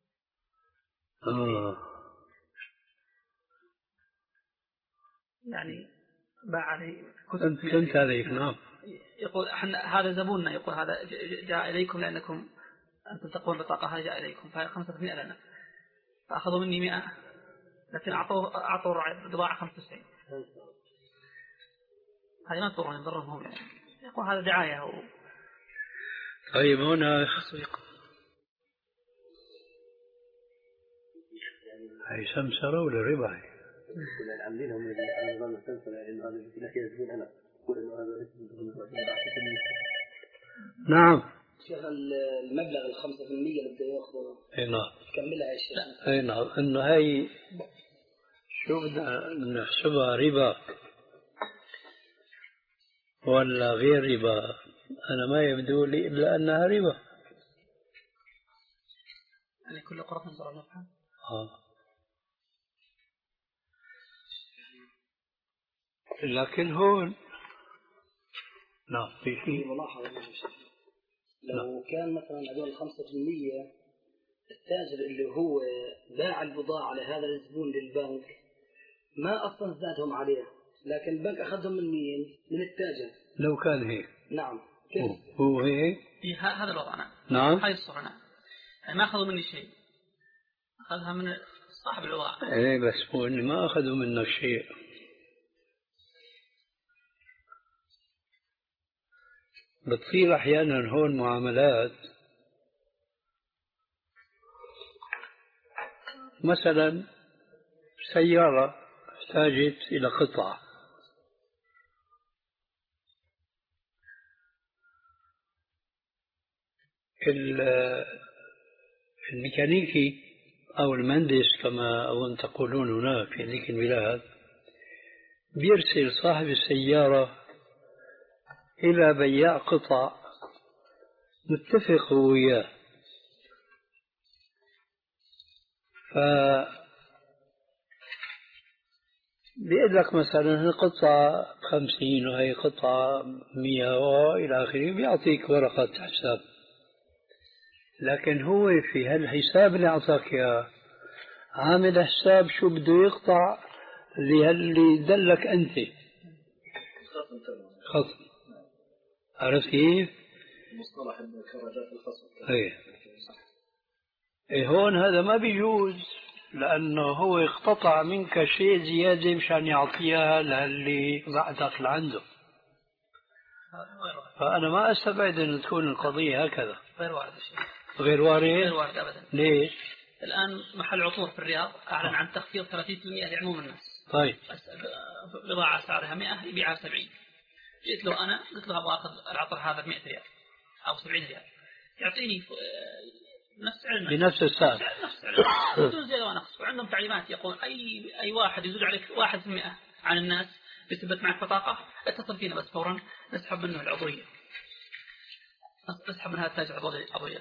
آه. يعني باع عليه كنت كنت عليك. نعم. يقول احنا هذا زبوننا، يقول هذا جاء إليكم لأنكم أنتم تقوون بطاقة، هذا جاء إليكم فهي خمسة في المئة لنا، فأخذوا مني مئة لكن أعطوا أعطوا بضاعة خمسة وتسعين. هذه ما تضرهم يضرهم هم يعني. يقول هذا دعاية و... طيب هنا تسويق. هي سمسرة ولا ربا؟ كل العاملين هم اللي على نظام السمسرة، لأن هذا في الأخير يزبون أنا أقول إنه هذا نعم. شيخ المبلغ الخمسة في المية اللي بده يأخذه. أي نعم. كملها يا شيخ. أي نعم. إنه هاي شو بدنا نحسبها، ربا ولا غير ربا؟ أنا ما يبدو لي إلا أنها ربا. يعني كل قرض نظر نفعه. آه. لكن هون نعم في شيء ملاحظة يا شيخ. لو كان مثلا هذول الخمسة في المية التاجر اللي هو باع البضاعة لهذا الزبون للبنك ما أصلا زادهم عليه، لكن البنك أخذهم من مين؟ من التاجر. لو كان هيك. نعم. كيف؟ هو هيك؟ هذا الوضع. أنا نعم. هاي الصورة. نعم. يعني ما أخذوا مني شيء، أخذها من صاحب الوضع. إيه بس هو إني ما أخذوا منك شيء. بتصير أحيانا هون معاملات، مثلا سيارة احتاجت إلى قطعة، الميكانيكي أو المهندس كما أظن تقولون هناك في ذيك البلاد بيرسل صاحب السيارة إلى بياع قطع متفق وياه، ف بيقول لك مثلا قطعة خمسين وهي قطعة مية وإلى آخره، بيعطيك ورقة حساب. لكن هو في هالحساب اللي أعطاك إياه عامل حساب شو بده يقطع اللي دلك أنت خصم. عرفت كيف؟ مصطلح كرجات الخصم. ايه. ايه هون هذا ما بيجوز، لأنه هو اقتطع منك شيء زيادة مشان يعطيها للي بعدك لعنده. فأنا ما أستبعد أن تكون القضية هكذا. غير وارد الشيء. غير وارد؟ غير وارد أبدا. ليش؟ الآن محل عطور في الرياض أعلن عن تخفيض ثلاثين بالمئة لعموم الناس. طيب. بضاعة سعرها مئة يبيعها سبعين. جئت له أنا قلت له أبغى أخذ العطر هذا ب مئة ريال أو سبعين ريال، يعطيني نفس علم بنفس السعر نفس علم بدون زيادة ونقص. وعندهم تعليمات يقول أي أي واحد يزود عليك واحد في المئة عن الناس بثبت معك بطاقة اتصل فينا بس فورا نسحب منه العضوية، نسحب من هذا التاج عضوية.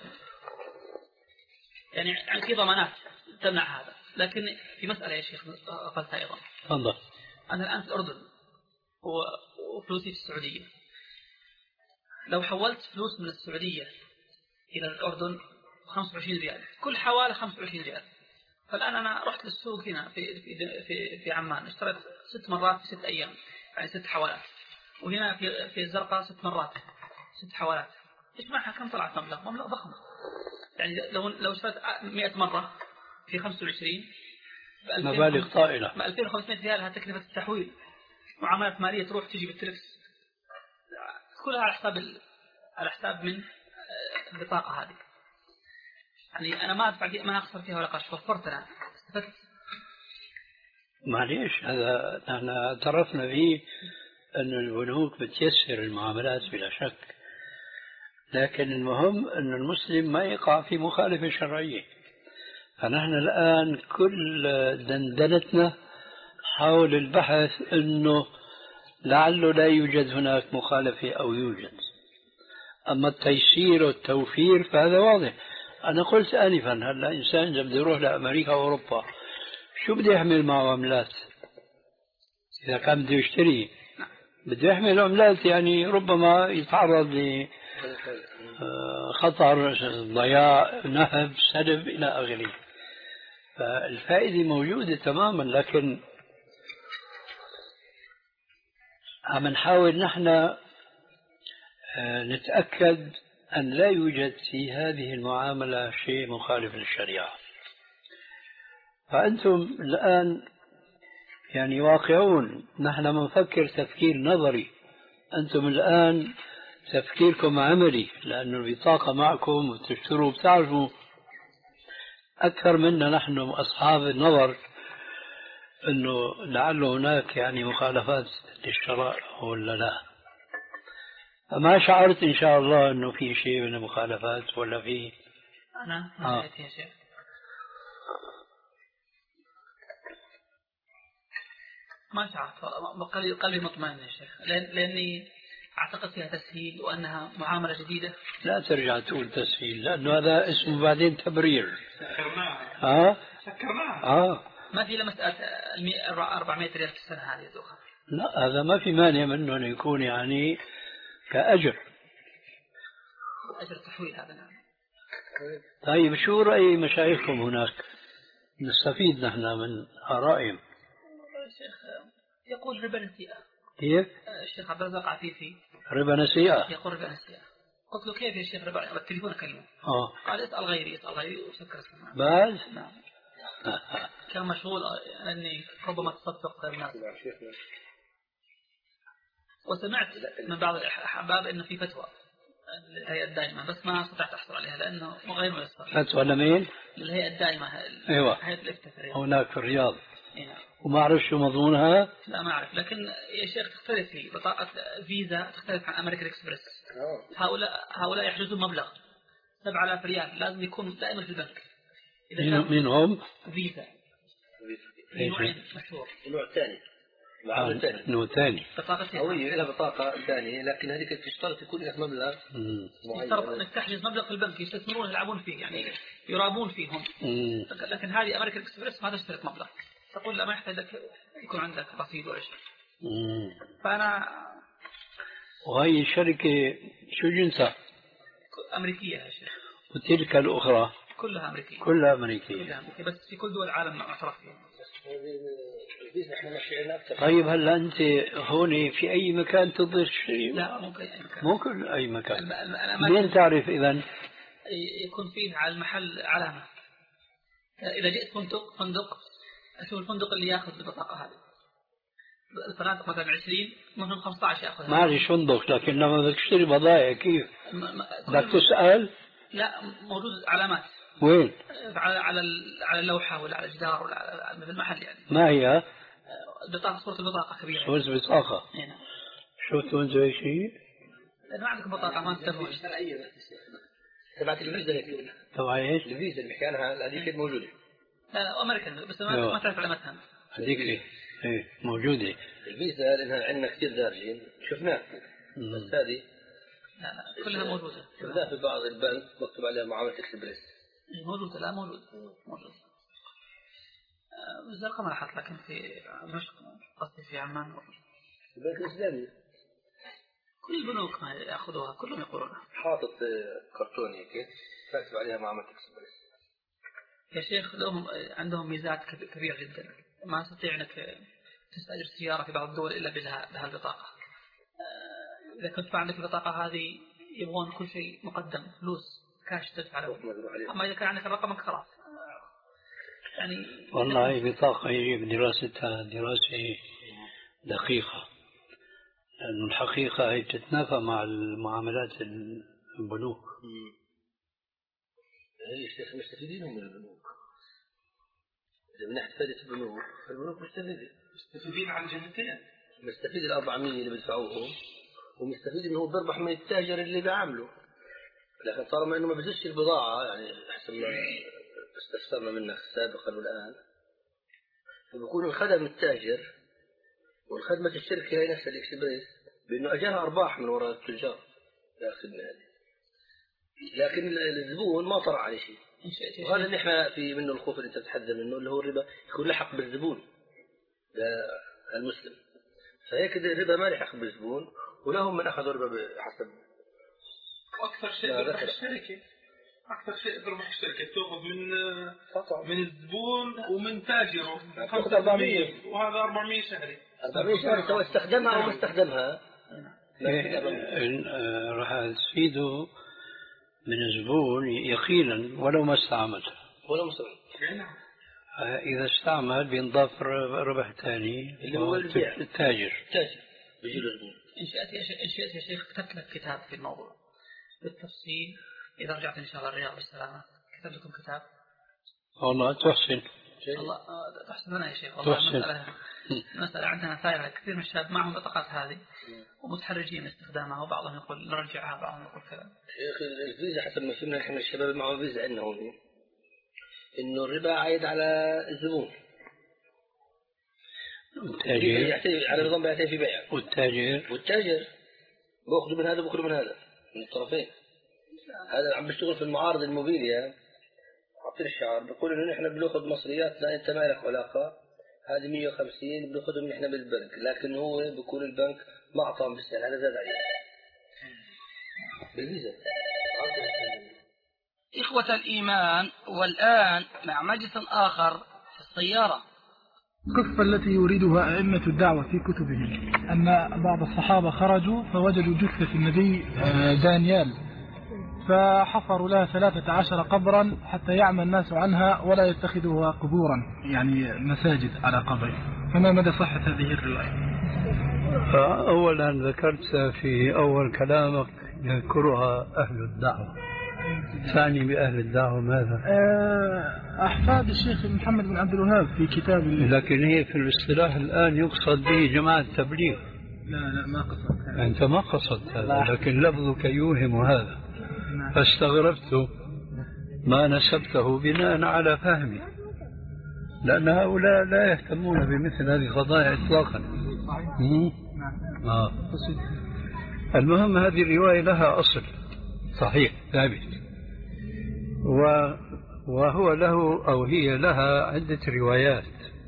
يعني يعني في ضمانات تمنع هذا. لكن في مسألة يا شيخ قلتها أيضا. تفضل. أنا الآن في الأردن وفلوسي في السعودية، لو حولت فلوس من السعودية إلى الأردن خمسة وعشرين ريال، كل حوالة خمسة وعشرين ريال. فالآن أنا رحت للسوق هنا في في في, في عمان، اشتريت ست مرات في ست أيام، يعني ست حوالات. وهنا في في الزرقاء ست مرات ست حوالات. اجمعها كم طلعت مبلغ؟ مبلغ ضخم. يعني لو لو اشتريت مئة مرة في خمسة وعشرين مبالغ طائلة. ب ألفين وخمسمئة ريال هذه تكلفة التحويل. معاملات مالية تروح تجي بالتلكس كلها على حساب ال... على حساب من البطاقة هذه. يعني أنا ما أدفع فيها، ما أخسر فيها ولا قرش، وفرت أنا استفدت. معليش هذا نحن اعترفنا فيه أن البنوك بتيسر المعاملات بلا شك، لكن المهم أن المسلم ما يقع في مخالفة شرعية. فنحن الآن كل دندنتنا حول البحث أنه لعله لا يوجد هناك مخالفة أو يوجد. أما التيسير والتوفير فهذا واضح. أنا قلت آنفا هلا إنسان إذا بده يروح لأمريكا وأوروبا شو بده يحمل معه عملات؟ إذا كان بده يشتري بده يحمل عملات، يعني ربما يتعرض لخطر ضياع نهب سلب إلى آخره. فالفائدة موجودة تماما، لكن عم نحاول نحن نتأكد أن لا يوجد في هذه المعاملة شيء مخالف للشريعة. فأنتم الآن يعني واقعون، نحن منفكر تفكير نظري، أنتم الآن تفكيركم عملي، لأن البطاقة معكم وتشتروا بتعرفوا أكثر منا نحن أصحاب النظر أنه لعل هناك يعني مخالفات للشرائع ولا لا. ما شعرت إن شاء الله أنه في شيء من المخالفات ولا في؟ أنا ما رأيت يا شيخ. ما شعرت، قلبي مطمئن يا شيخ، لأني أعتقد فيها تسهيل وأنها معاملة جديدة. لا ترجع تقول تسهيل، لأنه هذا اسمه بعدين تبرير. سكرناها. ها؟ سكرناها. آه. ما في إلا مسألة أربعمائة ريال في السنة هذه دوخة. لا هذا ما في مانع منه أن يكون يعني كأجر. أجر تحويل هذا نعم. طيب شو رأي مشايخكم هناك؟ نستفيد نحن من آرائهم. الشيخ يقول ربا نسيئة. كيف؟ الشيخ عبد الرزاق عفيفي. ربا نسيئة. يقول ربا نسيئة. قلت له كيف يا شيخ ربا؟ بالتليفون أكلمه. آه. قال اسأل غيري اسأل غيري وسكر السماعة. بس؟ نعم. كان مشغول أني ربما تصدق الناس. وسمعت من بعض الأحباب أنه في فتوى الهيئة الدائمة، بس ما استطعت أحصل عليها لأنه غير ميسر. فتوى لمين؟ الهيئة الدائمة. أيوة. هيئة الإفتاء هناك في الرياض. إيه. وما أعرف شو مضمونها؟ لا ما أعرف، لكن يا شيخ تختلف في بطاقة فيزا، تختلف عن أمريكان إكسبرس. هؤلاء هؤلاء يحجزون مبلغ سبعة آلاف ريال، لازم يكون دائما في البنك. إذا مين هم؟ فيزا. نوعين مشهور. النوع الثاني. معاملة ثانية. نوع ثاني. بطاقة هوية لها بطاقة ثانية، لكن هذيك تشترط يكون لك مبلغ معين. يشترط انك تحجز مبلغ في البنك يستثمرون يلعبون فيه، يعني يرابون فيهم. مم. لكن هذه امريكان اكسبرس ما تشترط مبلغ، تقول لا ما يحتاج لك يكون عندك رصيد ولا شيء. فانا وهي الشركة شو جنسها؟ امريكية يا شيخ. وتلك الاخرى كلها امريكية. كلها امريكية. كلها أمريكية، بس في كل دول العالم معترف فيها. طيب هلا أنت هون في أي مكان تقدر تشتري؟ لا مو أي مكان. مو كل أي مكان. منين تعرف إذا؟ يكون فيه على المحل علامة. إذا جئت فندق فندق أشوف الفندق اللي يأخذ البطاقة هذه. الفنادق مثلا عشرين ممكن خمسة عشر يأخذها. ما عندي فندق، لكن لما بدك تشتري بضائع كيف؟ بدك تسأل؟ لا موجود علامات. وين؟ على على على اللوحة ولا على الجدار ولا على المحل يعني. ما هي؟ بطاقة صورة البطاقة كبيرة. صورة البطاقة. هنا. شفتوا أنتوا هيك شيء؟ ما عندك بطاقة ما تستخدمها. تبعت الفيزا هيك. تبع ايش؟ الفيزا اللي بحكي عنها هذيك موجودة. لا لا أمريكان بس ما ما تعرف علامتها. هذيك ايه؟ ايه موجودة. الفيزا لأنها عندنا كثير دارجين شفناها. بس هذه لا لا كلها موجودة. شفناها في بعض البنك مكتوب عليها معاملة اكسبريس. موجودة لا موجود موجود. الزرقاء ما لاحظت، لكن في دمشق قصدي في عمان البنك الإسلامي كل البنوك ما يأخذوها كلهم يقولونها. حاطط كرتون هيك كاتب عليها معاملة اكسبريس. يا شيخ لهم عندهم ميزات كبيرة جدا، ما تستطيع انك تستأجر سيارة في بعض الدول إلا بها البطاقة. إذا كنت عندك البطاقة هذه يبغون كل شيء مقدم، فلوس كاش تدفع له. أما إذا كان عندك الرقم خلاص يعني. والله هي بطاقة يجب دراستها دراسة دقيقة، لأن الحقيقة هي تتنافى مع المعاملات البنوك. هي الشيخ مستفيدين من البنوك. إذا من ناحية فائدة البنوك، البنوك مستفيدة. مستفيدين عن جهتين. مستفيد الأربعمية اللي بيدفعوهم، ومستفيد إنه بيربح من التاجر اللي بيعامله. لكن طالما انه ما بزيدش البضاعه يعني حسب ما استفسرنا منك سابقا والان، فبكون الخدم التاجر والخدمه الشركه هي نفس الاكسبريس بانه اجاها ارباح من وراء التجار يا الخدمه هذه، لكن الزبون ما طرح عليه شيء. وهذا اللي احنا في منه الخوف اللي انت تتحذر منه، اللي هو الربا يكون لحق بالزبون المسلم، فهيك الربا ما لحق بالزبون، ولهم من اخذوا الربا بحسب. واكثر شيء بربح الشركه، اكثر شيء بربح الشركه تاخذ من من الزبون ومن تاجره خمسة بالمئة، وهذا أربعمئة شهري. أربعمئة شهري سواء استخدمها او ما استخدمها. راح تفيده من الزبون يقينا ولو ما استعملها. ولو ما استعمل. إذا استعمل بينضاف ربح ثاني اللي هو التاجر. التاجر بيجي له الزبون. إن شئت إن شئت يا شيخ كتبت لك كتاب في الموضوع بالتفصيل، إذا رجعت إن شاء الله الرياض بالسلامة كتبت لكم كتاب. والله تحسن. الله تحسن لنا يا شيخ والله. مسألة مسألة عندنا ثائرة، كثير من الشباب معهم بطاقات هذه ومتحرجين من استخدامها، وبعضهم يقول نرجعها بعضهم يقول كذا. يا أخي الفيزا حسب ما فهمنا إحنا الشباب معهم فيزا عندنا هون إنه الربا عايد على الزبون. والتاجر يعتمد على نظام بيعتمد في بيع. والتاجر والتاجر بأخذ من هذا وبأخذ من هذا من الطرفين. هذا عم بيشتغل في المعارض الموبيليا، عطير الشعار بقول إنه نحن بنأخذ مصريات، لا أنت ما لك علاقة، هذه مئة وخمسين بنأخذهم نحن بالبنك، لكن هو بيكون البنك ما أعطاهم بالسعر، هذا زاد عليه بالفيزا. إخوة الإيمان، والآن مع مجلس آخر في السيارة. القصة التي يريدها أئمة الدعوة في كتبهم أن بعض الصحابة خرجوا فوجدوا جثة النبي دانيال، فحفروا لها ثلاثة عشر قبرا حتى يعمى الناس عنها ولا يتخذوها قبورا، يعني مساجد على قبر. فما مدى صحة هذه الرواية؟ أولا ذكرت في أول كلامك يذكرها أهل الدعوة، ثاني بأهل الدعوة ماذا؟ أحفاد الشيخ محمد بن عبد الوهاب في كتاب. لكن هي في الاصطلاح الآن يقصد به جماعة تبليغ. لا لا ما قصدت هذا. أنت ما قصدت هذا، لكن لفظك يوهم هذا، فاستغربت ما نسبته بناء على فهمي، لأن هؤلاء لا يهتمون بمثل هذه القضايا إطلاقا. آه. المهم هذه الرواية لها أصل صحيح ثابت، وهو له أو هي لها عدة روايات،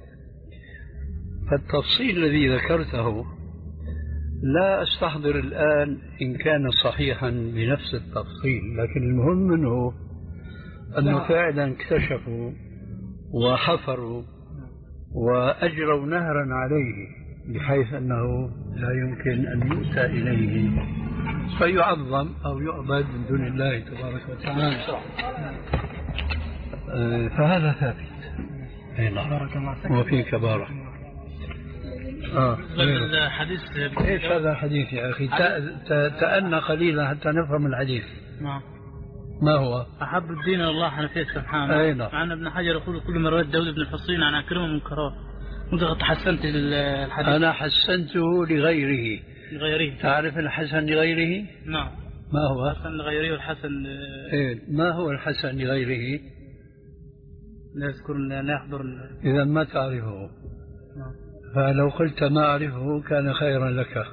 فالتفصيل الذي ذكرته لا أستحضر الآن إن كان صحيحا بنفس التفصيل، لكن المهم منه أنه فعلا اكتشفوا وحفروا وأجروا نهرا عليه بحيث أنه لا يمكن أن يؤتى إليه فيعظم أو يعبد من دون الله تبارك وتعالى. فهذا ثابت. أي نعم. وفيك بارك. آه. الحديث ايش هذا الحديث يا أخي؟ تأنى قليلا حتى نفهم الحديث. نعم. ما هو؟ أحب الدين الله حنفيه سبحانه. أي نعم. عن ابن حجر يقول كل من رد داود بن الحصين عن أكرمه من كراه. أنت حسنت الحديث. أنا حسنته لغيره. لغيره. تعرف الحسن لغيره؟ نعم. ما هو؟ الحسن لغيره والحسن. إيه ما هو الحسن لغيره؟ لا يذكر لا يحضر. إذا ما تعرفه. نعم. فلو قلت ما أعرفه كان خيرا لك.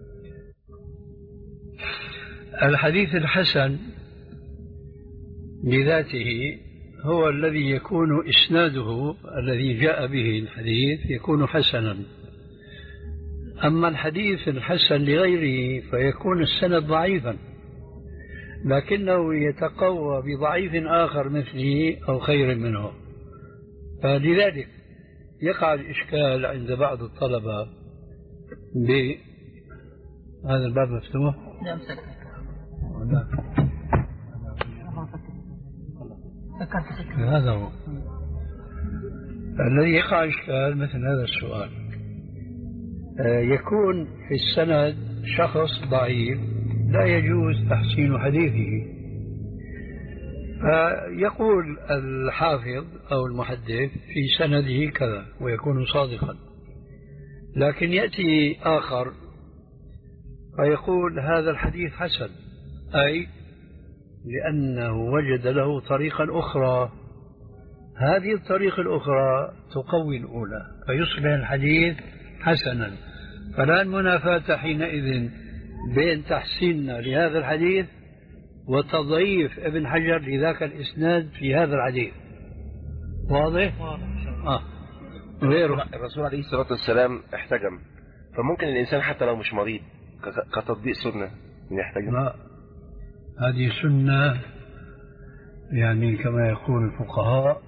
الحديث الحسن لذاته هو الذي يكون إسناده الذي جاء به الحديث يكون حسنا، أما الحديث الحسن لغيره فيكون السند ضعيفا لكنه يتقوى بضعيف آخر مثله أو خير منه. فلذلك يقع الإشكال عند بعض الطلبة بهذا الباب مفتوح؟ لا مسكت. هذا هو الذي يقع إشكال مثل هذا السؤال. يكون في السند شخص ضعيف لا يجوز تحسين حديثه، فيقول الحافظ أو المحدث في سنده كذا ويكون صادقا، لكن يأتي آخر فيقول هذا الحديث حسن، أي لأنه وجد له طريقا أخرى، هذه الطريقة الأخرى تقوي الأولى فيصبح الحديث حسنا. فلا المنافاة حينئذ بين تحسيننا لهذا الحديث وتضعيف ابن حجر لذاك الإسناد في هذا الحديث. واضح؟ آه. غيره. الرسول عليه الصلاة والسلام احتجم، فممكن الإنسان حتى لو مش مريض كتطبيق سنة يحتجم؟ لا، هذه سنة يعني كما يقول الفقهاء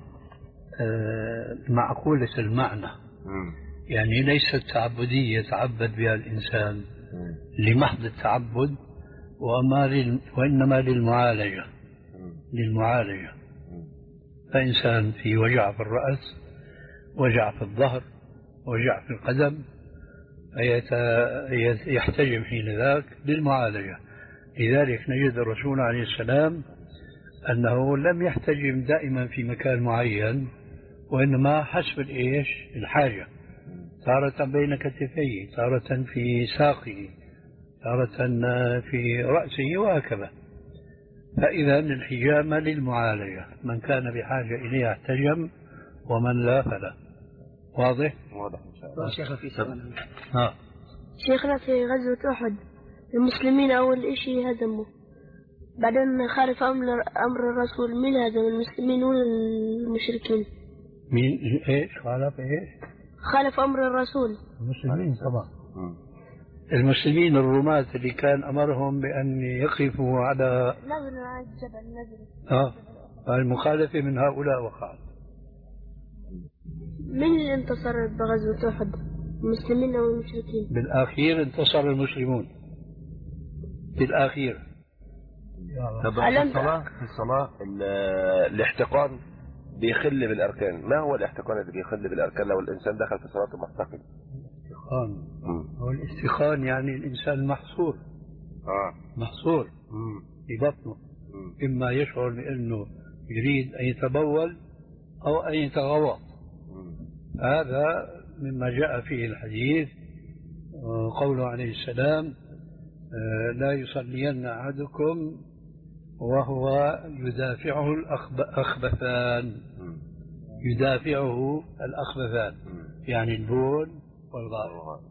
معقولة المعنى، يعني ليست تعبدية يتعبد بها الإنسان لمحض التعبد، وإنما للمعالجة للمعالجة فإنسان في وجع في الرأس، وجع في الظهر، وجع في القدم، يحتجم حين ذاك للمعالجة. لذلك نجد الرسول عليه السلام أنه لم يحتجم دائما في مكان معين، وإنما حسب الإيش الحاجة، تارة بين كتفيه، تارة في ساقه، تارة في رأسه، وهكذا. فإذا الحجامة للمعالجة، من كان بحاجة إليها احتجم، ومن لا فلا. واضح؟ واضح إن شاء الله. شيخنا في سؤال. ها شيخنا في غزوة أحد المسلمين أول إشي هزموا، بعدين خالف أمر أمر الرسول، من هزم المسلمين ولا المشركين؟ مين إيش خالف إيش؟ خالف أمر الرسول. المسلمين طبعا. المسلمين الرماة اللي كان أمرهم بأن يقفوا على نزلوا على الجبل، نزلوا. آه المخالفة من هؤلاء وقعت. من اللي انتصر بغزوة أحد، المسلمين أو المشركين؟ بالأخير انتصر المسلمون بالأخير. في الصلاة في الصلاة الاحتقان بيخل بالأركان. ما هو الاحتقان اللي بيخل بالأركان لو الإنسان دخل في صلاته محتقن؟ الاستخان هو الاستخان يعني الإنسان محصور آه. محصور مم. في بطنه، مم. إما يشعر بأنه يريد أن يتبول أو أن يتغوط. هذا مما جاء فيه الحديث، قوله عليه السلام لا يصلين أحدكم وهو يدافعه الأخبثان، يدافعه الأخبثان يعني البول والغائط.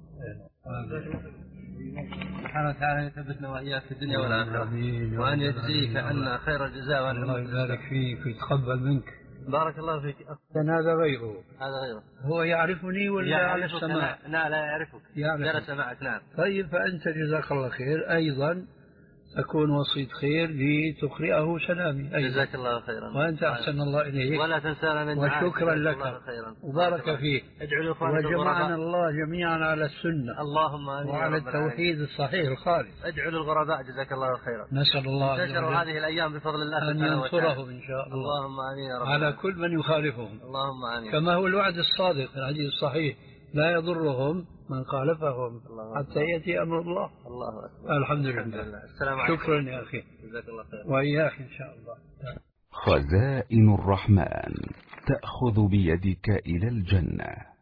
سبحانه وتعالى يثبتنا وإياك في الدنيا والآخرة، وأن يجزيك عنا خير الجزاء، وأن الله يبارك فيك ويتقبل منك. بارك الله فيك. هذا غيره. هذا غيره. هو يعرفني ولا على السماع؟ لا لا يعرفك. جلس معك. نعم. طيب فأنت جزاك الله خير أيضا تكون وسيط خير لتقرئه سلامي أيضا. جزاك الله خيرا. وأنت أحسن الله إليك. ولا تنسانا من وشكرا لك وبارك فيك. وجمعنا الله جميعا على السنة. اللهم آمين. وعلى التوحيد الصحيح الخالص. ادعوا للغرباء جزاك الله خيرا. نسأل الله تنشروا هذه الأيام بفضل الله أن ينصرهم إن شاء الله. اللهم آمين يا رب. على كل من يخالفهم. اللهم آمين. كما هو الوعد الصادق الحديث الصحيح لا يضرهم من خالفهم حتى يأتي أمر الله. الله أكبر. الحمد لله. السلام عليكم. شكرا يا أخي. جزاك الله خير. وإياك إن شاء الله. خزائن الرحمن تأخذ بيدك إلى الجنة.